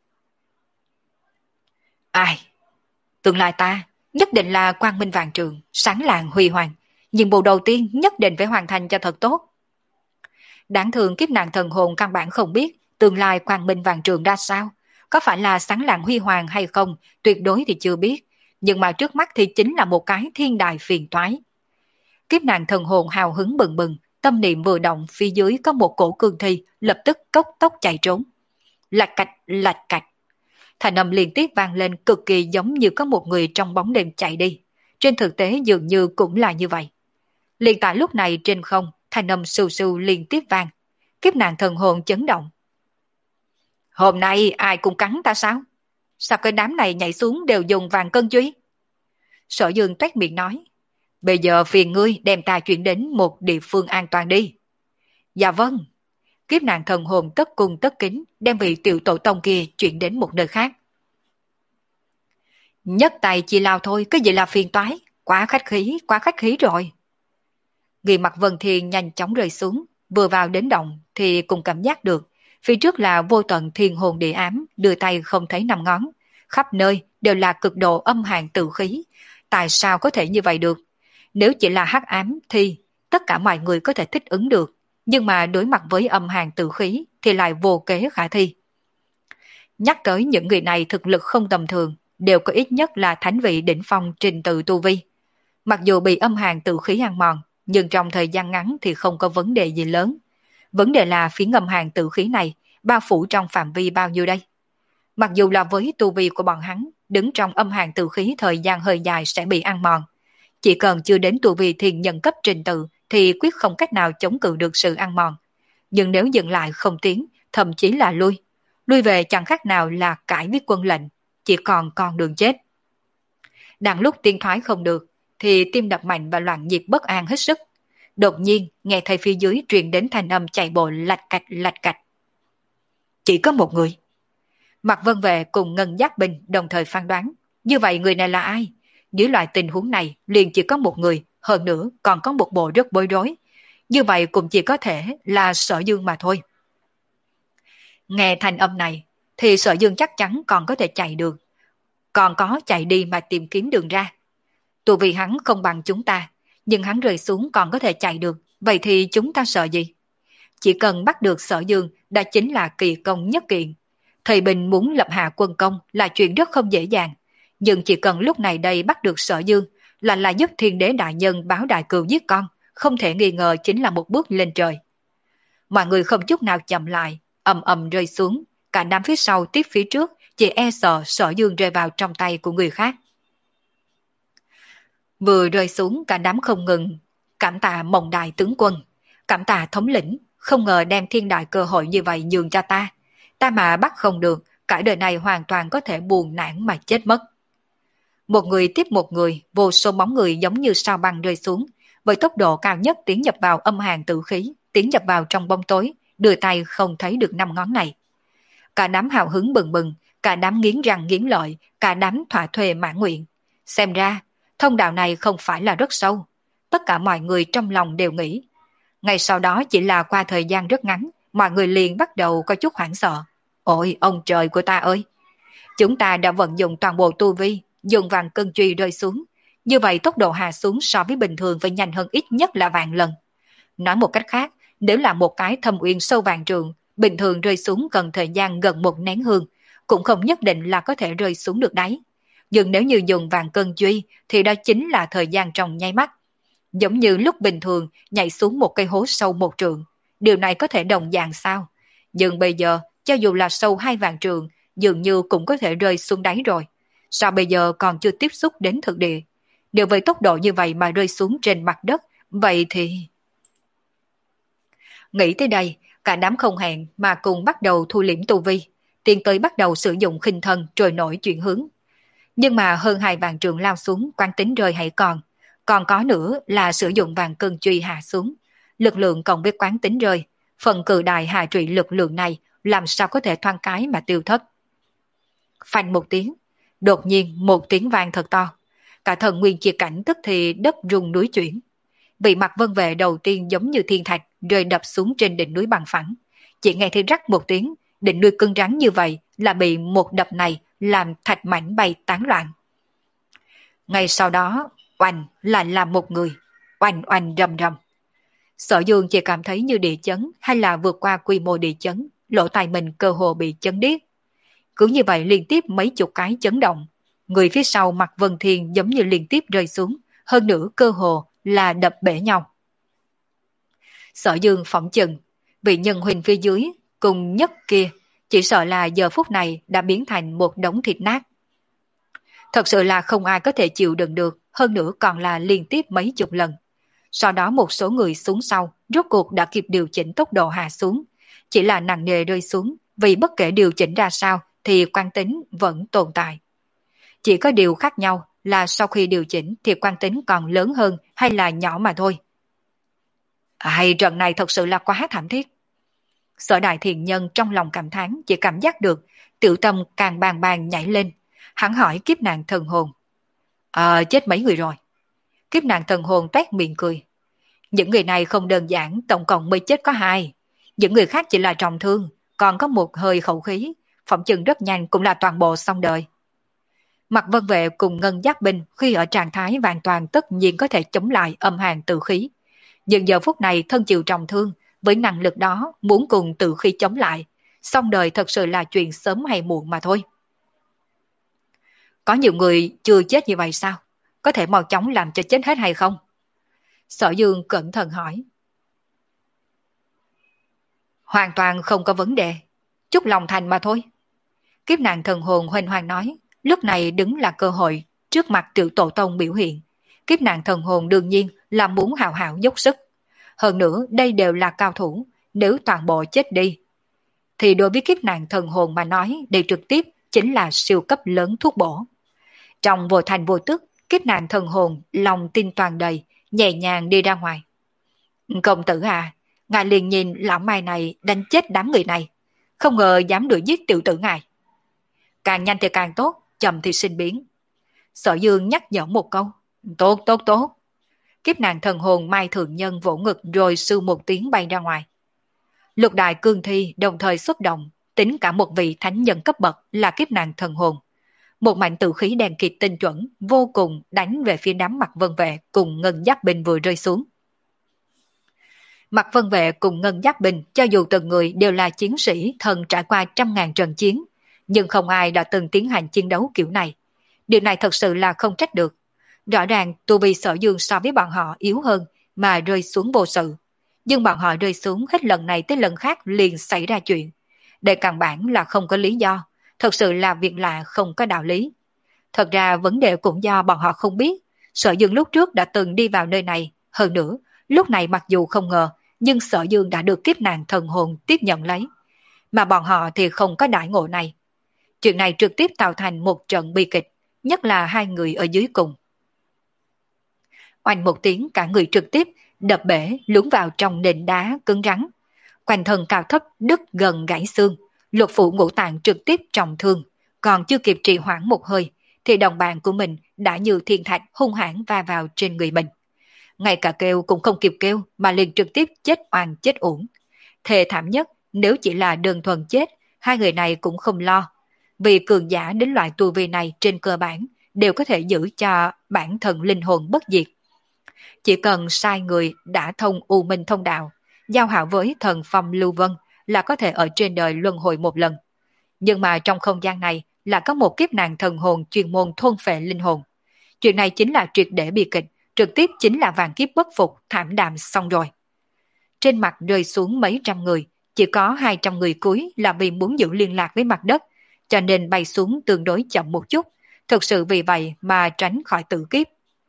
Ai? Tương lai ta nhất định là quang minh vàng trường, sáng lạng huy hoàng, nhưng bộ đầu tiên nhất định phải hoàn thành cho thật tốt. Đáng thương kiếp nạn thần hồn căn bản không biết tương lai quang minh vàng trường ra sao, có phải là sáng lạng huy hoàng hay không, tuyệt đối thì chưa biết, nhưng mà trước mắt thì chính là một cái thiên đài phiền toái. Kiếp nạn thần hồn hào hứng bừng bừng, tâm niệm vừa động, phía dưới có một cổ cương thi lập tức cốc tốc chạy trốn. Lạch cạch, lạch cạch. Thành âm liên tiếp vang lên cực kỳ giống như có một người trong bóng đêm chạy đi. Trên thực tế dường như cũng là như vậy. Liền tại lúc này trên không, thành âm sù sù liên tiếp vang. Kiếp nạn thần hồn chấn động. Hôm nay ai cũng cắn ta sao? Sao cái đám này nhảy xuống đều dùng vàng cân truy? Sở Dương toét miệng nói. Bây giờ phiền ngươi đem ta chuyển đến một địa phương an toàn đi. Dạ vâng. Kiếp nạn thần hồn tất cung tất kính đem vị tiểu tổ tông kia chuyển đến một nơi khác. Nhất tay chỉ lao thôi, cái gì là phiền toái? Quá khách khí, quá khách khí rồi. Người mặc Vân Thiên nhanh chóng rơi xuống, vừa vào đến động thì cùng cảm giác được. Phía trước là vô tận thiên hồn địa ám, đưa tay không thấy năm ngón. Khắp nơi đều là cực độ âm hàn tự khí. Tại sao có thể như vậy được? Nếu chỉ là hắc ám thì tất cả mọi người có thể thích ứng được. Nhưng mà đối mặt với âm hàn tự khí thì lại vô kế khả thi. Nhắc tới những người này thực lực không tầm thường, đều có ít nhất là thánh vị đỉnh phong trình tự tu vi. Mặc dù bị âm hàn tự khí ăn mòn, nhưng trong thời gian ngắn thì không có vấn đề gì lớn. Vấn đề là phía âm hàn tự khí này bao phủ trong phạm vi bao nhiêu đây? Mặc dù là với tu vi của bọn hắn, đứng trong âm hàn tự khí thời gian hơi dài sẽ bị ăn mòn. Chỉ cần chưa đến tu vi thiền nhân cấp trình tự thì quyết không cách nào chống cự được sự ăn mòn. Nhưng nếu dừng lại không tiến, thậm chí là lui, lui về chẳng khác nào là cãi với quân lệnh, chỉ còn con đường chết. Đang lúc tiến thoái không được, thì tim đập mạnh và loạn nhịp bất an hết sức. Đột nhiên, nghe thấy phía dưới truyền đến thanh âm chạy bộ lạch cạch lạch cạch. Chỉ có một người. Mạc Vân Vệ cùng Ngân Giác Bình đồng thời phán đoán. Như vậy người này là ai? Dưới loại tình huống này, liền chỉ có một người, hơn nữa còn có một bộ rất bối rối. Như vậy cũng chỉ có thể là Sở Dương mà thôi. Nghe thanh âm này, thì Sở Dương chắc chắn còn có thể chạy được. Còn có chạy đi mà tìm kiếm đường ra. Tu vì hắn không bằng chúng ta, nhưng hắn rơi xuống còn có thể chạy được, vậy thì chúng ta sợ gì? Chỉ cần bắt được Sở Dương đã chính là kỳ công nhất kiện. Thầy Bình muốn lập hạ quân công là chuyện rất không dễ dàng, nhưng chỉ cần lúc này đây bắt được Sở Dương là là giúp Thiên Đế đại nhân báo đại cừu giết con, không thể nghi ngờ chính là một bước lên trời. Mọi người không chút nào chậm lại, ầm ầm rơi xuống, cả đám phía sau tiếp phía trước, chỉ e sợ Sở Dương rơi vào trong tay của người khác. Vừa rơi xuống cả đám không ngừng, cảm tạ Mộng Đại tướng quân, cảm tạ thống lĩnh, không ngờ đem thiên đại cơ hội như vậy nhường cho ta. Ta mà bắt không được, cả đời này hoàn toàn có thể buồn nản mà chết mất. Một người tiếp một người, vô số bóng người giống như sao băng rơi xuống, với tốc độ cao nhất tiến nhập vào âm hàn tử khí, tiến nhập vào trong bóng tối, đưa tay không thấy được năm ngón này. Cả đám hào hứng bừng bừng, cả đám nghiến răng nghiến lợi, cả đám thỏa thuê mãn nguyện. Xem ra, thông đạo này không phải là rất sâu. Tất cả mọi người trong lòng đều nghĩ. Ngay sau đó chỉ là qua thời gian rất ngắn, mọi người liền bắt đầu có chút hoảng sợ. Ôi, ông trời của ta ơi! Chúng ta đã vận dụng toàn bộ tu vi, dùng vàng cân truy rơi xuống. Như vậy tốc độ hạ xuống so với bình thường phải nhanh hơn ít nhất là vạn lần. Nói một cách khác, nếu là một cái thâm uyên sâu vạn trượng, bình thường rơi xuống cần thời gian gần một nén hương, cũng không nhất định là có thể rơi xuống được đáy. Nhưng nếu như dùng vàng cân truy thì đó chính là thời gian trong nháy mắt. Giống như lúc bình thường nhảy xuống một cây hố sâu một trượng, điều này có thể đồng dạng sao? Nhưng bây giờ, cho dù là sâu hai vạn trượng, dường như cũng có thể rơi xuống đáy rồi. Sao bây giờ còn chưa tiếp xúc đến thực địa? Nếu với tốc độ như vậy mà rơi xuống trên mặt đất, vậy thì... Nghĩ tới đây, cả đám không hẹn mà cùng bắt đầu thu liễm tu vi, tiến tới bắt đầu sử dụng khinh thân trôi nổi chuyển hướng. Nhưng mà hơn hai vạn trượng lao xuống, quán tính rơi hay còn. Còn có nữa là sử dụng vàng cân truy hạ xuống. Lực lượng cộng với quán tính rơi, phần cự đại hạ trụy lực lượng này làm sao có thể thoáng cái mà tiêu thất. Phanh một tiếng, đột nhiên một tiếng vang thật to. Cả thần nguyên chia cảnh tức thì đất rung núi chuyển. Vị Mặt Vân Vệ đầu tiên giống như thiên thạch rơi đập xuống trên đỉnh núi bằng phẳng. Chỉ nghe thấy rắc một tiếng, đỉnh núi cứng rắn như vậy là bị một đập này làm thạch mảnh bay tán loạn. Ngay sau đó, oanh là làm một người, oanh oanh rầm rầm. Sở Dương chỉ cảm thấy như địa chấn hay là vượt qua quy mô địa chấn, lỗ tai mình cơ hồ bị chấn điếc. Cứ như vậy liên tiếp mấy chục cái chấn động, người phía sau Mặt Vân Thiên giống như liên tiếp rơi xuống, hơn nữa cơ hồ là đập bể nhau. Sở Dương phỏng chừng, vị nhân huynh phía dưới cùng nhất kia, chỉ sợ là giờ phút này đã biến thành một đống thịt nát. Thật sự là không ai có thể chịu đựng được, hơn nữa còn là liên tiếp mấy chục lần. Sau đó một số người xuống sau, rốt cuộc đã kịp điều chỉnh tốc độ hạ xuống. Chỉ là nặng nề rơi xuống, vì bất kể điều chỉnh ra sao thì quang tính vẫn tồn tại. Chỉ có điều khác nhau là sau khi điều chỉnh thì quang tính còn lớn hơn hay là nhỏ mà thôi. Hay trận này thật sự là quá thảm thiết. Sở Đại Thiện Nhân trong lòng cảm thán, chỉ cảm giác được tiểu tâm càng bàn bàn nhảy lên. Hắn hỏi kiếp nạn thần hồn. À, chết mấy người rồi? Kiếp nạn thần hồn toét miệng cười. Những người này không đơn giản, tổng cộng mới chết có hai. Những người khác chỉ là trọng thương, còn có một hơi khẩu khí, phỏng chừng rất nhanh cũng là toàn bộ xong đời. Mặt Vân Vệ cùng Ngân Giác Binh khi ở trạng thái hoàn toàn tất nhiên có thể chống lại âm hàn tử khí. Nhưng giờ phút này thân chịu trọng thương, với năng lực đó muốn cùng tử khí chống lại, xong đời thật sự là chuyện sớm hay muộn mà thôi. Có nhiều người chưa chết như vậy sao? Có thể mau chóng làm cho chết hết hay không? Sở Dương cẩn thận hỏi. Hoàn toàn không có vấn đề, chút lòng thành mà thôi. Kiếp nạn thần hồn huênh hoang nói, lúc này đứng là cơ hội trước mặt tiểu tổ tông biểu hiện. Kiếp nạn thần hồn đương nhiên là muốn hào hào dốc sức. Hơn nữa đây đều là cao thủ, nếu toàn bộ chết đi thì đối với kiếp nạn thần hồn mà nói đây trực tiếp chính là siêu cấp lớn thuốc bổ. Trong vô thành vô tức, kiếp nạn thần hồn lòng tin toàn đầy, nhẹ nhàng đi ra ngoài. Công tử à, ngài liền nhìn lão mai này đánh chết đám người này, không ngờ dám đuổi giết tiểu tử ngài. Càng nhanh thì càng tốt, chậm thì sinh biến. Sở Dương nhắc nhở một câu. Tốt, tốt, tốt. Kiếp nạn thần hồn Mai Thượng Nhân vỗ ngực rồi sư một tiếng bay ra ngoài. Lục đại cương thi đồng thời xuất động, tính cả một vị thánh nhân cấp bậc là kiếp nạn thần hồn. Một mảnh tử khí đèn kịt tinh chuẩn vô cùng đánh về phía đám Mặt Vân Vệ cùng Ngân Giác Binh vừa rơi xuống. Mặt Vân Vệ cùng Ngân Giác Binh cho dù từng người đều là chiến sĩ thần trải qua trăm ngàn trận chiến, nhưng không ai đã từng tiến hành chiến đấu kiểu này. Điều này thật sự là không trách được. Rõ ràng tu vi Sở Dương so với bọn họ yếu hơn, mà rơi xuống vô sự. Nhưng bọn họ rơi xuống hết lần này tới lần khác liền xảy ra chuyện. Đây căn bản là không có lý do, thật sự là việc lạ không có đạo lý. Thật ra vấn đề cũng do bọn họ không biết, Sở Dương lúc trước đã từng đi vào nơi này, hơn nữa, lúc này mặc dù không ngờ, nhưng Sở Dương đã được kiếp nạn thần hồn tiếp nhận lấy. Mà bọn họ thì không có đại ngộ này. Chuyện này trực tiếp tạo thành một trận bi kịch, nhất là hai người ở dưới cùng. Oanh một tiếng cả người trực tiếp đập bể lún vào trong nền đá cứng rắn. Quanh thân cao thấp đứt gần gãy xương, lục phủ ngũ tạng trực tiếp trọng thương, còn chưa kịp trì hoãn một hơi, thì đồng bạn của mình đã như thiên thạch hung hãn va vào trên người mình. Ngay cả kêu cũng không kịp kêu mà liền trực tiếp chết oan chết uổng. Thề thảm nhất, nếu chỉ là đơn thuần chết, hai người này cũng không lo. Vì cường giả đến loại tu vi này trên cơ bản đều có thể giữ cho bản thân linh hồn bất diệt. Chỉ cần sai người đã thông U Minh thông đạo, giao hảo với thần phong Lưu Vân là có thể ở trên đời luân hồi một lần. Nhưng mà trong không gian này là có một kiếp nạn thần hồn chuyên môn thôn phệ linh hồn. Chuyện này chính là triệt để bi kịch, trực tiếp chính là vạn kiếp bất phục, thảm đạm xong rồi. Trên mặt rơi xuống mấy trăm người, chỉ có hai trăm người cuối là vì muốn giữ liên lạc với mặt đất, cho nên bay xuống tương đối chậm một chút, thực sự vì vậy mà tránh khỏi tử kiếp.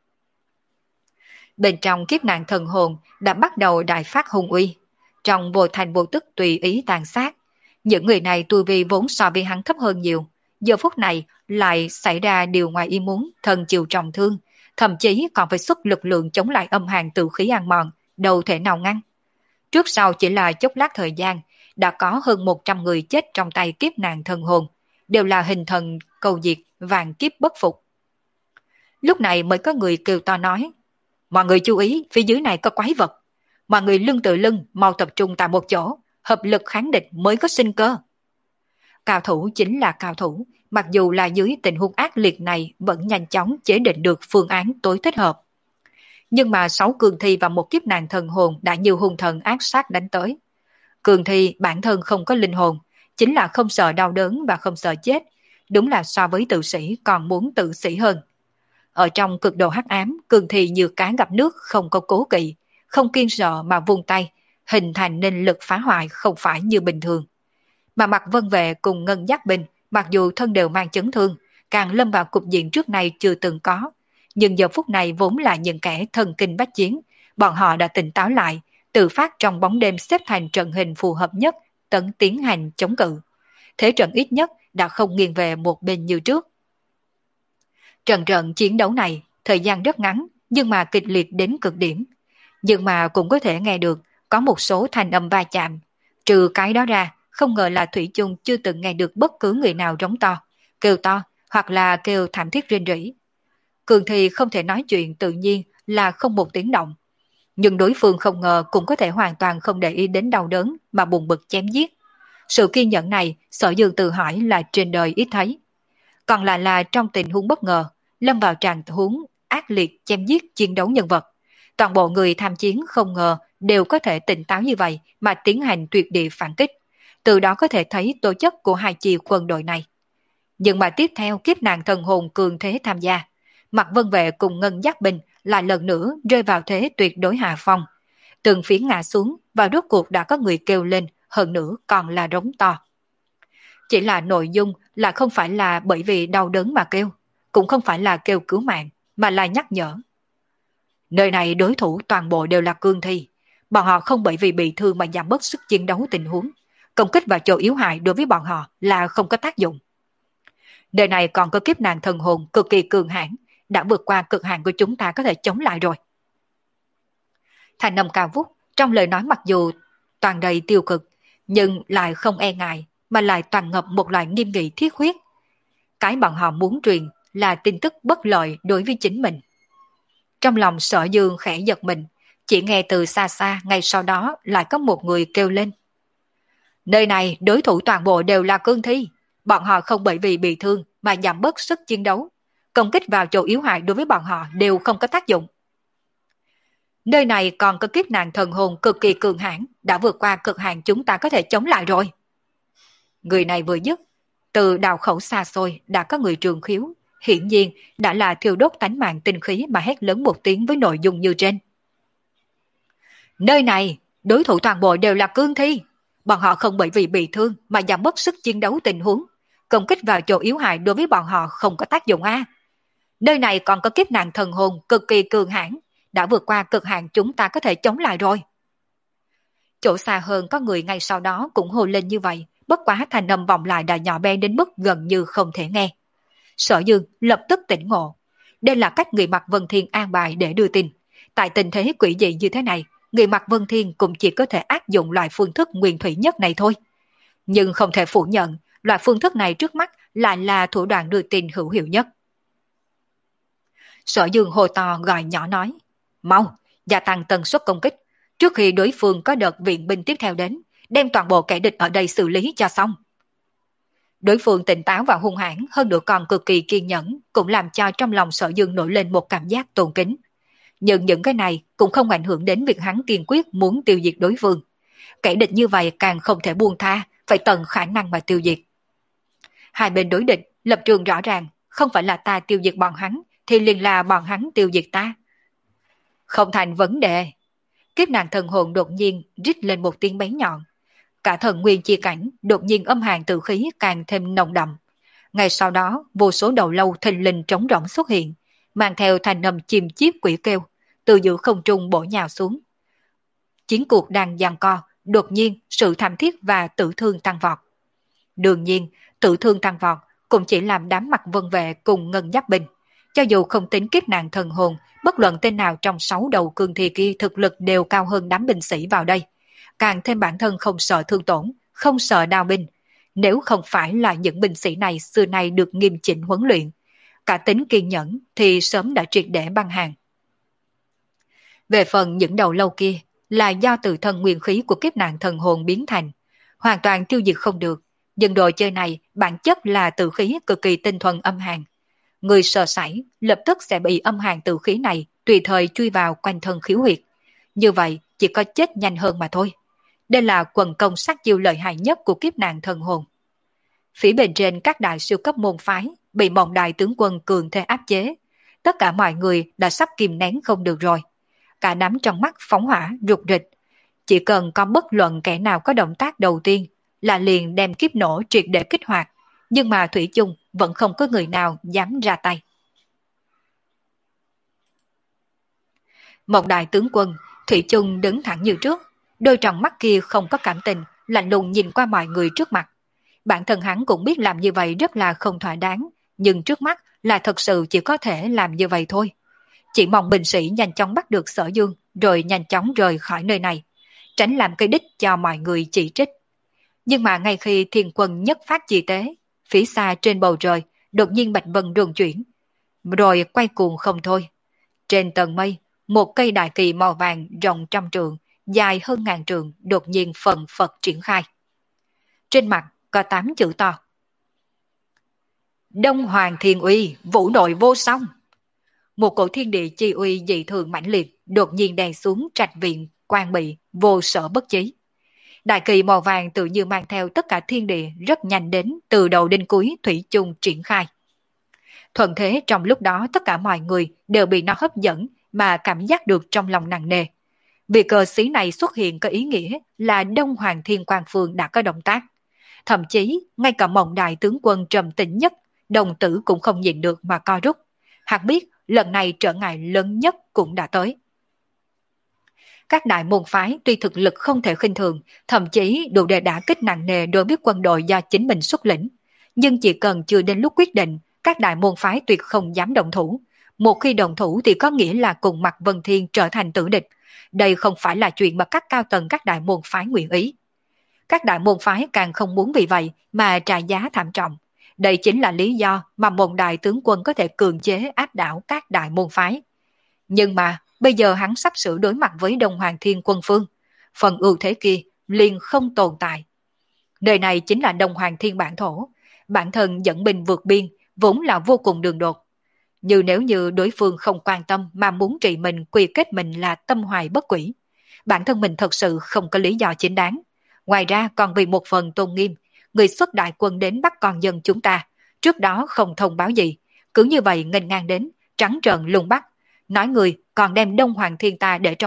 Bên trong kiếp nạn thần hồn đã bắt đầu đại phát hung uy, trong vô thành vô tức tùy ý tàn sát. Những người này tu vi vốn so với hắn thấp hơn nhiều, giờ phút này lại xảy ra điều ngoài ý muốn, thân chịu trọng thương, thậm chí còn phải xuất lực lượng chống lại âm hàn tử khí ăn mòn, đâu thể nào ngăn. Trước sau chỉ là chốc lát thời gian, đã có hơn một trăm người chết trong tay kiếp nạn thần hồn, đều là hình thần cầu diệt, vạn kiếp bất phục. Lúc này mới có người kêu to nói, mọi người chú ý, phía dưới này có quái vật. Mọi người lưng tự lưng, mau tập trung tại một chỗ, hợp lực kháng địch mới có sinh cơ. Cao thủ chính là cao thủ, mặc dù là dưới tình huống ác liệt này vẫn nhanh chóng chế định được phương án tối thích hợp. Nhưng mà sáu cường thi và một kiếp nạn thần hồn đã như hung thần ác sát đánh tới. Cường thi bản thân không có linh hồn, chính là không sợ đau đớn và không sợ chết, đúng là so với tự sĩ còn muốn tự sĩ hơn. Ở trong cực độ hắc ám, cường thi như cá gặp nước không có cố kỵ, không kiên sợ mà vung tay, hình thành nên lực phá hoại không phải như bình thường. Mà Mạc Vân Vệ cùng Ngân Giác Bình, mặc dù thân đều mang chấn thương, càng lâm vào cục diện trước này chưa từng có, nhưng giờ phút này vốn là những kẻ thần kinh bách chiến, bọn họ đã tỉnh táo lại, tự phát trong bóng đêm xếp thành trận hình phù hợp nhất, tấn tiến hành chống cự. Thế trận ít nhất đã không nghiêng về một bên như trước. Trận trận chiến đấu này, thời gian rất ngắn, nhưng mà kịch liệt đến cực điểm. Nhưng mà cũng có thể nghe được, có một số thanh âm va chạm. Trừ cái đó ra, không ngờ là Thủy chung chưa từng nghe được bất cứ người nào rống to, kêu to, hoặc là kêu thảm thiết rên rỉ. Cường thì không thể nói chuyện tự nhiên là không một tiếng động. Nhưng đối phương không ngờ cũng có thể hoàn toàn không để ý đến đau đớn mà bùng bực chém giết. Sự kiên nhẫn này, Sở Dương tự hỏi là trên đời ít thấy. Còn lại là trong tình huống bất ngờ, lâm vào trạng huống ác liệt chém giết chiến đấu nhân vật. Toàn bộ người tham chiến không ngờ đều có thể tỉnh táo như vậy mà tiến hành tuyệt địa phản kích. Từ đó có thể thấy tố chất của hai chi quân đội này. Nhưng mà tiếp theo kiếp nạn thần hồn cường thế tham gia. Mạc Vân Vệ cùng Ngân Giác Bình lại lần nữa rơi vào thế tuyệt đối hạ phong. Từng phiến ngã xuống và rốt cuộc đã có người kêu lên, hơn nữa còn là rống to. Chỉ là nội dung là không phải là bởi vì đau đớn mà kêu, cũng không phải là kêu cứu mạng, mà là nhắc nhở. Nơi này đối thủ toàn bộ đều là cương thi, bọn họ không bởi vì bị thương mà giảm bớt sức chiến đấu tình huống. Công kích vào chỗ yếu hại đối với bọn họ là không có tác dụng. Nơi này còn có kiếp nạn thần hồn cực kỳ cường hãn, đã vượt qua cực hạn của chúng ta có thể chống lại rồi. Thành âm cao vút, trong lời nói mặc dù toàn đầy tiêu cực, nhưng lại không e ngại, mà lại toàn ngập một loại nghiêm nghị thiết huyết. Cái bọn họ muốn truyền là tin tức bất lợi đối với chính mình. Trong lòng Sở Dương khẽ giật mình, chỉ nghe từ xa xa ngay sau đó lại có một người kêu lên. Nơi này đối thủ toàn bộ đều là cương thi, bọn họ không bởi vì bị thương mà giảm bớt sức chiến đấu. Công kích vào chỗ yếu hại đối với bọn họ đều không có tác dụng. Nơi này còn có kiếp nạn thần hồn cực kỳ cường hãn, đã vượt qua cực hạn chúng ta có thể chống lại rồi. Người này vừa dứt, từ đào khẩu xa xôi đã có người trường khiếu, hiển nhiên đã là thiêu đốt tánh mạng tinh khí mà hét lớn một tiếng với nội dung như trên. Nơi này, đối thủ toàn bộ đều là cương thi. Bọn họ không bởi vì bị thương mà giảm bớt sức chiến đấu tình huống. Công kích vào chỗ yếu hại đối với bọn họ không có tác dụng a. Nơi này còn có kiếp nạn thần hồn cực kỳ cường hãn, đã vượt qua cực hạn chúng ta có thể chống lại rồi. Chỗ xa hơn có người ngay sau đó cũng hô lên như vậy, bất quá thành âm vọng lại đã nhỏ bé đến mức gần như không thể nghe. Sở Dương lập tức tỉnh ngộ. Đây là cách người mặc Vân Thiên an bài để đưa tin. Tại tình thế quỷ dị như thế này, người mặc Vân Thiên cũng chỉ có thể áp dụng loại phương thức nguyên thủy nhất này thôi. Nhưng không thể phủ nhận, loại phương thức này trước mắt lại là thủ đoạn đưa tin hữu hiệu nhất. Sở Dương hồ to gọi nhỏ nói, mau, gia tăng tần suất công kích, trước khi đối phương có đợt viện binh tiếp theo đến, đem toàn bộ kẻ địch ở đây xử lý cho xong. Đối phương tỉnh táo và hung hãn hơn nữa còn cực kỳ kiên nhẫn, cũng làm cho trong lòng Sở Dương nổi lên một cảm giác tôn kính. Nhưng những cái này cũng không ảnh hưởng đến việc hắn kiên quyết muốn tiêu diệt đối phương. Kẻ địch như vậy càng không thể buông tha, phải tận khả năng mà tiêu diệt. Hai bên đối địch, lập trường rõ ràng, không phải là ta tiêu diệt bọn hắn, thì liền là bọn hắn tiêu diệt ta. Không thành vấn đề. Kiếp nạn thần hồn đột nhiên rít lên một tiếng bén nhọn. Cả thần nguyên chi cảnh đột nhiên âm hàn tử khí càng thêm nồng đậm. Ngay sau đó, vô số đầu lâu thình lình trống rỗng xuất hiện, mang theo thành âm chim chiếp quỷ kêu, từ giữa không trung bổ nhào xuống. Chiến cuộc đang giằng co, đột nhiên sự thảm thiết và tử thương tăng vọt. Đương nhiên, tử thương tăng vọt cũng chỉ làm đám mặt vân vệ cùng ngân giáp binh. Cho dù không tính kiếp nạn thần hồn, bất luận tên nào trong sáu đầu cương thi kia thực lực đều cao hơn đám binh sĩ vào đây. Càng thêm bản thân không sợ thương tổn, không sợ đao binh. Nếu không phải là những binh sĩ này xưa nay được nghiêm chỉnh huấn luyện, cả tính kiên nhẫn thì sớm đã triệt để băng hàng. Về phần những đầu lâu kia là do từ thân nguyên khí của kiếp nạn thần hồn biến thành, hoàn toàn tiêu diệt không được. Nhưng đồ chơi này bản chất là tử khí cực kỳ tinh thuần âm hàn. Người sợ sảy lập tức sẽ bị âm hàn tử khí này tùy thời chui vào quanh thân khiếu huyệt. Như vậy chỉ có chết nhanh hơn mà thôi. Đây là quần công sát chiêu lợi hại nhất của kiếp nạn thần hồn. Phía bên trên các đại siêu cấp môn phái bị mộng đại tướng quân cường thế áp chế. Tất cả mọi người đã sắp kìm nén không được rồi. Cả đám trong mắt phóng hỏa rụt rịch. Chỉ cần có bất luận kẻ nào có động tác đầu tiên là liền đem kiếp nổ triệt để kích hoạt. Nhưng mà thủy chung vẫn không có người nào dám ra tay. Một đại tướng quân, thủy chung đứng thẳng như trước, đôi tròng mắt kia không có cảm tình, lạnh lùng nhìn qua mọi người trước mặt. Bản thân hắn cũng biết làm như vậy rất là không thỏa đáng, nhưng trước mắt là thật sự chỉ có thể làm như vậy thôi. Chỉ mong binh sĩ nhanh chóng bắt được Sở Dương, rồi nhanh chóng rời khỏi nơi này, tránh làm cây đích cho mọi người chỉ trích. Nhưng mà ngay khi thiên quân nhất phát chi tế, phía xa trên bầu trời đột nhiên bạch vân rung chuyển, rồi quay cuồng không thôi. Trên tầng mây, một cây đại kỳ màu vàng rộng trăm trượng, dài hơn ngàn trượng đột nhiên phần phật triển khai. Trên mặt có tám chữ to: Đông Hoàng Thiên Uy, vũ nội vô song. Một cổ thiên địa chi uy dị thường mãnh liệt đột nhiên đè xuống trạch viện Quan Bị, vô sở bất chí. Đại kỳ màu vàng tự như mang theo tất cả thiên địa rất nhanh đến từ đầu đến cuối thủy chung triển khai. Thuận thế trong lúc đó tất cả mọi người đều bị nó hấp dẫn mà cảm giác được trong lòng nặng nề. Vì cờ xí này xuất hiện có ý nghĩa là Đông Hoàng Thiên Quang Phương đã có động tác. Thậm chí ngay cả mộng đại tướng quân trầm tĩnh nhất, đồng tử cũng không nhìn được mà co rút. Hắn biết lần này trở ngại lớn nhất cũng đã tới. Các đại môn phái tuy thực lực không thể khinh thường, thậm chí đủ để đả kích nặng nề đối với quân đội do chính mình xuất lĩnh. Nhưng chỉ cần chưa đến lúc quyết định, các đại môn phái tuyệt không dám động thủ. Một khi động thủ thì có nghĩa là cùng Mạc Vân Thiên trở thành tử địch. Đây không phải là chuyện mà các cao tầng các đại môn phái nguyện ý. Các đại môn phái càng không muốn vì vậy mà trả giá thảm trọng. Đây chính là lý do mà một đại tướng quân có thể cường chế áp đảo các đại môn phái. Nhưng mà bây giờ hắn sắp sửa đối mặt với Đông Hoàng Thiên Quân Phương. Phần ưu thế kia liền không tồn tại. Nơi này chính là Đông Hoàng Thiên bản thổ. Bản thân dẫn binh vượt biên vốn là vô cùng đường đột. Như nếu như đối phương không quan tâm mà muốn trị mình, quy kết mình là tâm hoài bất quỷ, bản thân mình thật sự không có lý do chính đáng. Ngoài ra còn vì một phần tôn nghiêm, người xuất đại quân đến bắt con dân chúng ta, trước đó không thông báo gì, cứ như vậy nghênh ngang đến, trắng trợn lùng bắt, nói người còn đem Đông Hoàng Thiên ta để trong mắt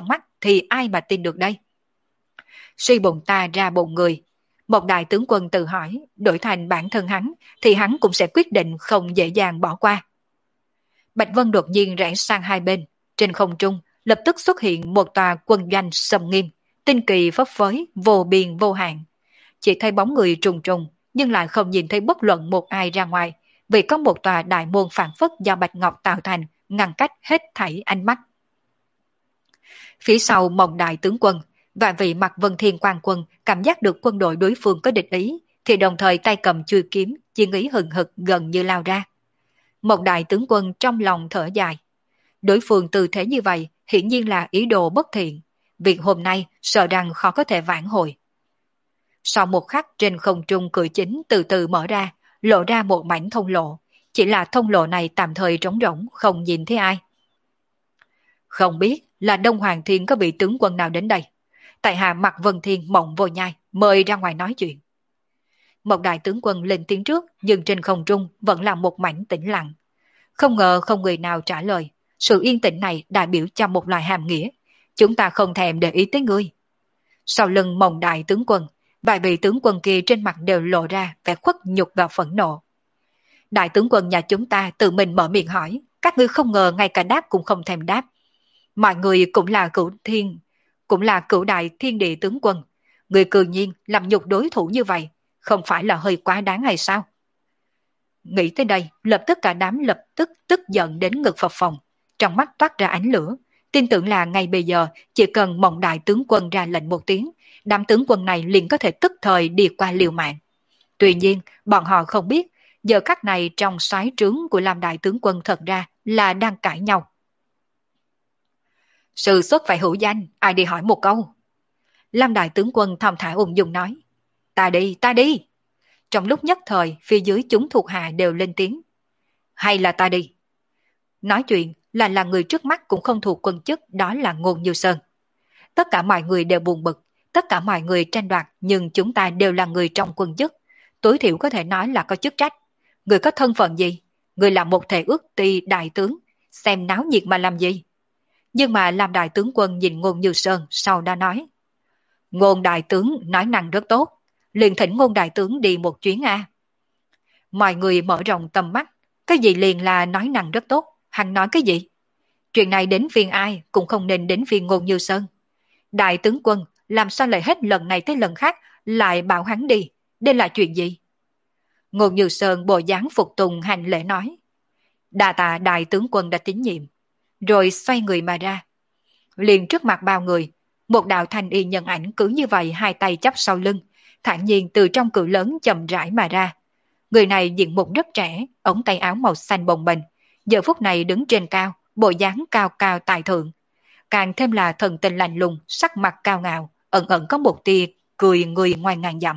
thì ai mà tin được đây? Suy bụng ta ra bụng người. Một đại tướng quân tự hỏi, đổi thành bản thân hắn, thì hắn cũng sẽ quyết định không dễ dàng bỏ qua. Bạch Vân đột nhiên rẽ sang hai bên. Trên không trung, lập tức xuất hiện một tòa quân doanh sầm nghiêm, tinh kỳ phấp phới, vô biên vô hạn. Chỉ thấy bóng người trùng trùng, nhưng lại không nhìn thấy bất luận một ai ra ngoài, vì có một tòa đại môn phản phất do bạch ngọc tạo thành, ngăn cách hết thảy ánh mắt. Phía sau Mộng đại tướng quân, và vị Mặc Vân Thiên quan quân cảm giác được quân đội đối phương có địch ý, thì đồng thời tay cầm chuôi kiếm, chiến ý hừng hực gần như lao ra. Mộng đại tướng quân trong lòng thở dài. Đối phương tư thế như vậy, hiển nhiên là ý đồ bất thiện. Việc hôm nay sợ rằng khó có thể vãn hồi. Sau một khắc trên không trung cửa chính từ từ mở ra, lộ ra một mảnh thông lộ. Chỉ là thông lộ này tạm thời trống rỗng, không nhìn thấy ai. Không biết là Đông Hoàng Thiên có vị tướng quân nào đến đây. Tại hạ Mặc Vân Thiên Mộng Vô Nhai mời ra ngoài nói chuyện. Một đại tướng quân lên tiếng trước, nhưng trên không trung vẫn là một mảnh tĩnh lặng. Không ngờ không người nào trả lời. Sự yên tĩnh này đại biểu cho một loại hàm nghĩa. Chúng ta không thèm để ý tới ngươi. Sau lưng Mộng đại tướng quân, vài vị tướng quân kia trên mặt đều lộ ra vẻ khuất nhục và phẫn nộ. Đại tướng quân nhà chúng ta tự mình mở miệng hỏi, các ngươi không ngờ ngay cả đáp cũng không thèm đáp. Mọi người cũng là cửu thiên, cũng là cửu đại thiên địa tướng quân. Người cư nhiên làm nhục đối thủ như vậy, không phải là hơi quá đáng hay sao? Nghĩ tới đây, lập tức cả đám lập tức tức giận đến ngực phập phồng, trong mắt toát ra ánh lửa, tin tưởng là ngay bây giờ chỉ cần Mộng đại tướng quân ra lệnh một tiếng, đám tướng quân này liền có thể tức thời đi qua liều mạng. Tuy nhiên, bọn họ không biết, giờ khắc này trong soái trướng của Lam đại tướng quân thật ra là đang cãi nhau. Sự xuất phải hữu danh, ai đi hỏi một câu. Lam đại tướng quân thong thả ung dung nói, ta đi, ta đi. Trong lúc nhất thời, phía dưới chúng thuộc hạ đều lên tiếng. Hay là ta đi? Nói chuyện là là người trước mắt cũng không thuộc quân chức, đó là Ngôn Như Sơn. Tất cả mọi người đều buồn bực, tất cả mọi người tranh đoạt, nhưng chúng ta đều là người trong quân chức. Tối thiểu có thể nói là có chức trách. Người có thân phận gì? Người là một thể ước ty đại tướng, xem náo nhiệt mà làm gì? Nhưng mà làm đại tướng quân nhìn Ngôn Như Sơn sau đã nói. Ngôn đại tướng nói năng rất tốt, liền thỉnh Ngôn đại tướng đi một chuyến a. Mọi người mở rộng tầm mắt, cái gì liền là nói năng rất tốt, hắn nói cái gì? Chuyện này đến phiên ai cũng không nên đến phiên Ngôn Như Sơn. Đại tướng quân làm sao lại hết lần này tới lần khác lại bảo hắn đi, đây là chuyện gì? Ngôn Như Sơn bộ dáng phục tùng hành lễ nói. Đa tạ đại tướng quân đã tín nhiệm, rồi xoay người mà ra. Liền trước mặt bao người, một đạo thanh y nhân ảnh cứ như vậy hai tay chắp sau lưng, thản nhiên từ trong cửa lớn chậm rãi mà ra. Người này diện mục rất trẻ, ống tay áo màu xanh bồng bềnh, giờ phút này đứng trên cao, bộ dáng cao cao tài thượng. Càng thêm là thần tình lạnh lùng, sắc mặt cao ngạo, ẩn ẩn có một tia cười người ngoài ngàn dặm.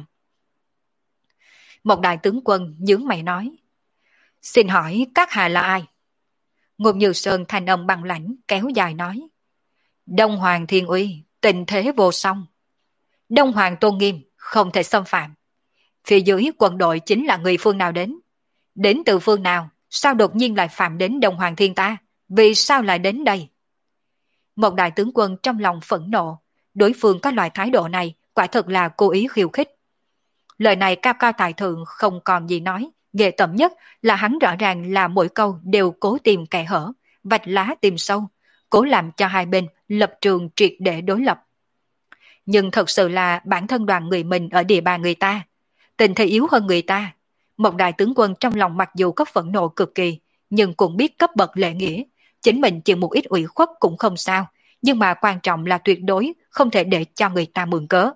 Một đại tướng quân nhướng mày nói. Xin hỏi các hạ là ai? Ngôn Như Sơn thanh âm băng lãnh kéo dài nói. Đông Hoàng Thiên Uy, tình thế vô song. Đông Hoàng tôn nghiêm, không thể xâm phạm. Phía dưới quân đội chính là người phương nào đến? Đến từ phương nào? Sao đột nhiên lại phạm đến Đông Hoàng Thiên ta? Vì sao lại đến đây? Một đại tướng quân trong lòng phẫn nộ. Đối phương có loại thái độ này quả thật là cố ý khiêu khích. Lời này cao cao tài thượng không còn gì nói. Ghê tởm nhất là hắn rõ ràng là mỗi câu đều cố tìm kẻ hở, vạch lá tìm sâu, cố làm cho hai bên lập trường triệt để đối lập. Nhưng thật sự là bản thân đoàn người mình ở địa bàn người ta, tình thế yếu hơn người ta. Một đại tướng quân trong lòng mặc dù có phẫn nộ cực kỳ, nhưng cũng biết cấp bậc lễ nghĩa, chính mình chịu một ít ủy khuất cũng không sao, nhưng mà quan trọng là tuyệt đối không thể để cho người ta mượn cớ.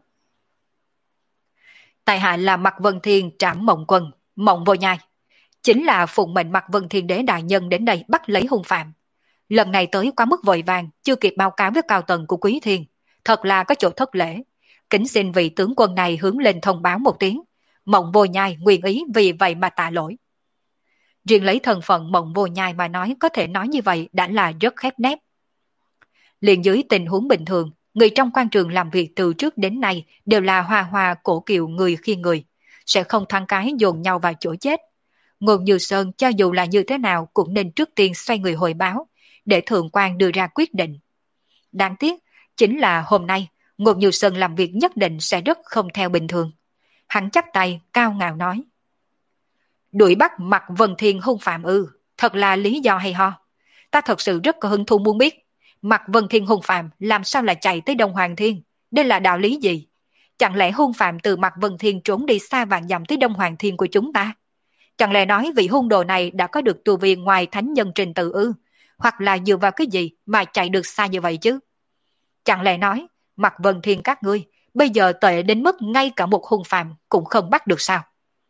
Tại hạ là Mặc Vân Thiên Trảm Mộng Quân, Mộng Vô Nhai, chính là phụng mệnh Mặc Vân Thiên Đế đại nhân đến đây bắt lấy hung phạm. Lần này tới quá mức vội vàng, chưa kịp báo cáo với cao tầng của Quý Thiên, thật là có chỗ thất lễ. Kính xin vị tướng quân này hướng lên thông báo một tiếng, Mộng Vô Nhai nguyện ý vì vậy mà tạ lỗi. Riêng lấy thân phận Mộng Vô Nhai mà nói, có thể nói như vậy đã là rất khép nép. Liền dưới tình huống bình thường, người trong quan trường làm việc từ trước đến nay đều là hoa hoa cổ kiều người khi người, sẽ không thăng cái dồn nhau vào chỗ chết. Ngôn Như Sơn cho dù là như thế nào cũng nên trước tiên xoay người hồi báo, để thượng quan đưa ra quyết định. Đáng tiếc, chính là hôm nay Ngô Như Sơn làm việc nhất định sẽ rất không theo bình thường. Hắn chắp tay cao ngạo nói. Đuổi bắt Mạc Vân Thiên hung phạm ư, thật là lý do hay ho. Ta thật sự rất có hứng thú muốn biết, Mạc Vân Thiên hung phạm làm sao lại chạy tới Đông Hoàng Thiên, đây là đạo lý gì? Chẳng lẽ hung phạm từ Mạc Vân Thiên trốn đi xa vạn dặm tới Đông Hoàng Thiên của chúng ta? Chẳng lẽ nói vị hung đồ này đã có được tu vi ngoài thánh nhân trình tự ư? Hoặc là dựa vào cái gì mà chạy được xa như vậy chứ? Chẳng lẽ nói, Mạc Vân Thiên các ngươi, bây giờ tệ đến mức ngay cả một hung phạm cũng không bắt được sao?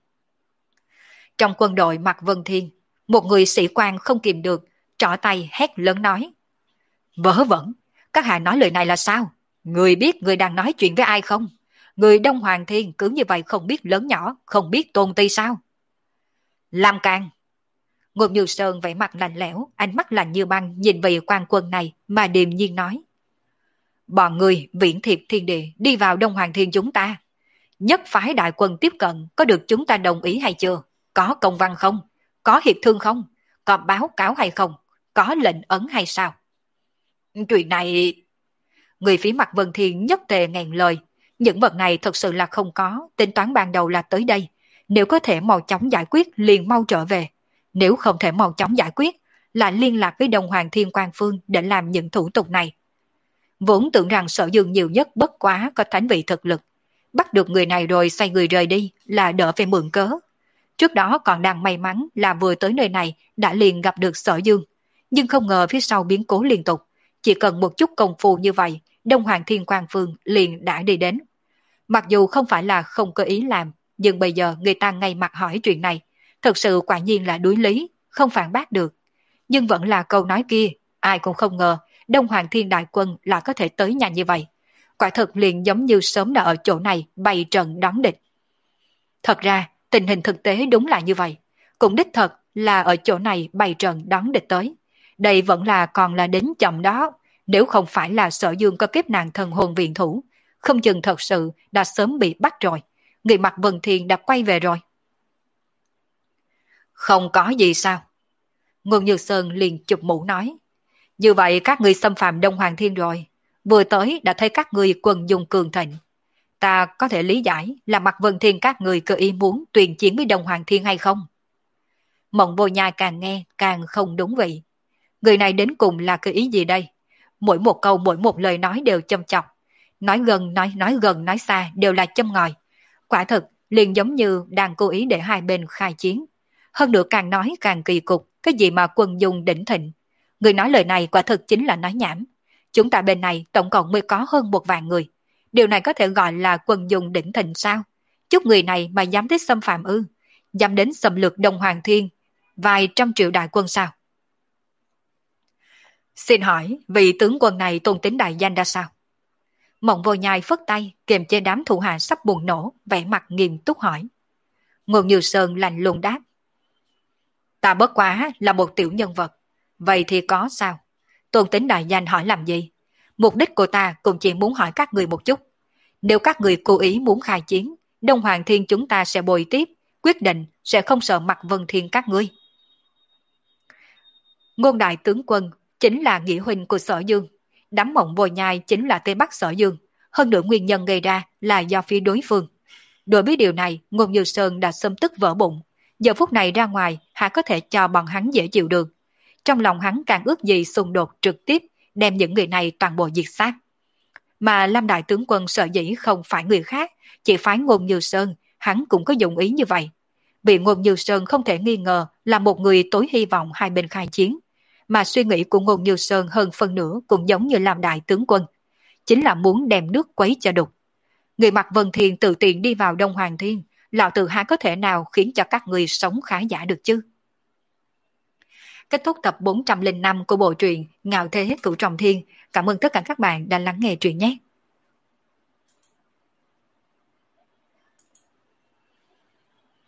Trong quân đội Mạc Vân Thiên, một người sĩ quan không kìm được, trỏ tay hét lớn nói. Vớ vẩn, các hạ nói lời này là sao? Người biết người đang nói chuyện với ai không? Người Đông Hoàng Thiên cứ như vậy không biết lớn nhỏ, không biết tôn ti sao? Làm càng! Ngô Như Sơn vẻ mặt lạnh lẽo, ánh mắt lạnh như băng nhìn vị quan quân này mà điềm nhiên nói. Bọn người viễn thiệp thiên địa đi vào Đông Hoàng Thiên chúng ta. Nhất phái đại quân tiếp cận có được chúng ta đồng ý hay chưa? Có công văn không? Có hiệp thương không? Có báo cáo hay không? Có lệnh ấn hay sao? Chuyện này... Người phía Mạc Vân Thiên nhất tề ngàn lời. Những vật này thật sự là không có. Tính toán ban đầu là tới đây. Nếu có thể mau chóng giải quyết liền mau trở về. Nếu không thể mau chóng giải quyết là liên lạc với Đông Hoàng Thiên Quang Phương để làm những thủ tục này. Vốn tưởng rằng Sở Dương nhiều nhất bất quá có thánh vị thực lực. Bắt được người này rồi xoay người rời đi là đỡ phải mượn cớ. Trước đó còn đang may mắn là vừa tới nơi này đã liền gặp được Sở Dương. Nhưng không ngờ phía sau biến cố liên tục. Chỉ cần một chút công phu như vậy, Đông Hoàng Thiên Quang Phương liền đã đi đến. Mặc dù không phải là không có ý làm, nhưng bây giờ người ta ngay mặt hỏi chuyện này. Thật sự quả nhiên là đối lý, không phản bác được. Nhưng vẫn là câu nói kia, ai cũng không ngờ Đông Hoàng Thiên Đại Quân là có thể tới nhanh như vậy. Quả thật liền giống như sớm đã ở chỗ này bày trận đón địch. Thật ra, tình hình thực tế đúng là như vậy. Cũng đích thật là ở chỗ này bày trận đón địch tới. Đây vẫn là còn là đến chậm đó. Nếu không phải là Sở Dương có kiếp nạn thần hồn viện thủ, không chừng thật sự đã sớm bị bắt rồi. Người Mạc Vân Thiên đã quay về rồi. Không có gì sao? Ngô Như Sơn liền chụp mũ nói. Như vậy các ngươi xâm phạm Đông Hoàng Thiên rồi. Vừa tới đã thấy các ngươi quần dùng cường thịnh. Ta có thể lý giải là Mạc Vân Thiên các ngươi cơ ý muốn tuyên chiến với Đông Hoàng Thiên hay không? Mộng Vô Nhai càng nghe càng không đúng vị. Người này đến cùng là cơ ý gì đây? Mỗi một câu mỗi một lời nói đều châm chọc. Nói gần nói nói gần nói xa đều là châm ngòi. Quả thực liền giống như đang cố ý để hai bên khai chiến. Hơn nữa càng nói càng kỳ cục. Cái gì mà quân dùng đỉnh thịnh. Người nói lời này quả thực chính là nói nhảm. Chúng ta bên này tổng cộng mới có hơn một vạn người. Điều này có thể gọi là quân dùng đỉnh thịnh sao? Chút người này mà dám đến xâm phạm ư? Dám đến xâm lược Đông Hoàng Thiên vài trăm triệu đại quân sao? Xin hỏi vị tướng quân này tôn tính đại danh ra sao? Mộng Vô Nhai phất tay kiềm chế đám thủ hạ sắp bùng nổ, vẻ mặt nghiêm túc hỏi. Ngô Như Sơn lạnh lùng đáp. Ta bất quá là một tiểu nhân vật. Vậy thì có sao? Tôn tính đại danh hỏi làm gì? Mục đích của ta cũng chỉ muốn hỏi các người một chút. Nếu các người cố ý muốn khai chiến, Đông Hoàng Thiên chúng ta sẽ bồi tiếp, quyết định sẽ không sợ Mạc Vân Thiên các ngươi. Ngôn đại tướng quân chính là nghĩa huynh của Sở Dương. Đám Mộng Vô Nhai chính là Tây Bắc Sở Dương. Hơn nữa nguyên nhân gây ra là do phía đối phương. Đối với điều này, Ngôn Như Sơn đã xâm tức vỡ bụng. Giờ phút này ra ngoài, hả có thể cho bọn hắn dễ chịu được. Trong lòng hắn càng ước gì xung đột trực tiếp, đem những người này toàn bộ diệt sát. Mà Lam Đại tướng quân sợ dĩ không phải người khác, chỉ phái Ngôn Như Sơn, hắn cũng có dụng ý như vậy. Vì Ngôn Như Sơn không thể nghi ngờ là một người tối hy vọng hai bên khai chiến. Mà suy nghĩ của Ngôn Như Sơn hơn phân nửa cũng giống như Lam Đại tướng quân. Chính là muốn đem nước quấy cho đục. Người Mạc Vân Thiên tự tiện đi vào Đông Hoàng Thiên, lão tử há có thể nào khiến cho các người sống khá giả được chứ? Kết thúc tập bốn trăm lẻ năm của bộ truyện Ngạo Thế Cửu Trọng Thiên. Cảm ơn tất cả các bạn đã lắng nghe truyện nhé.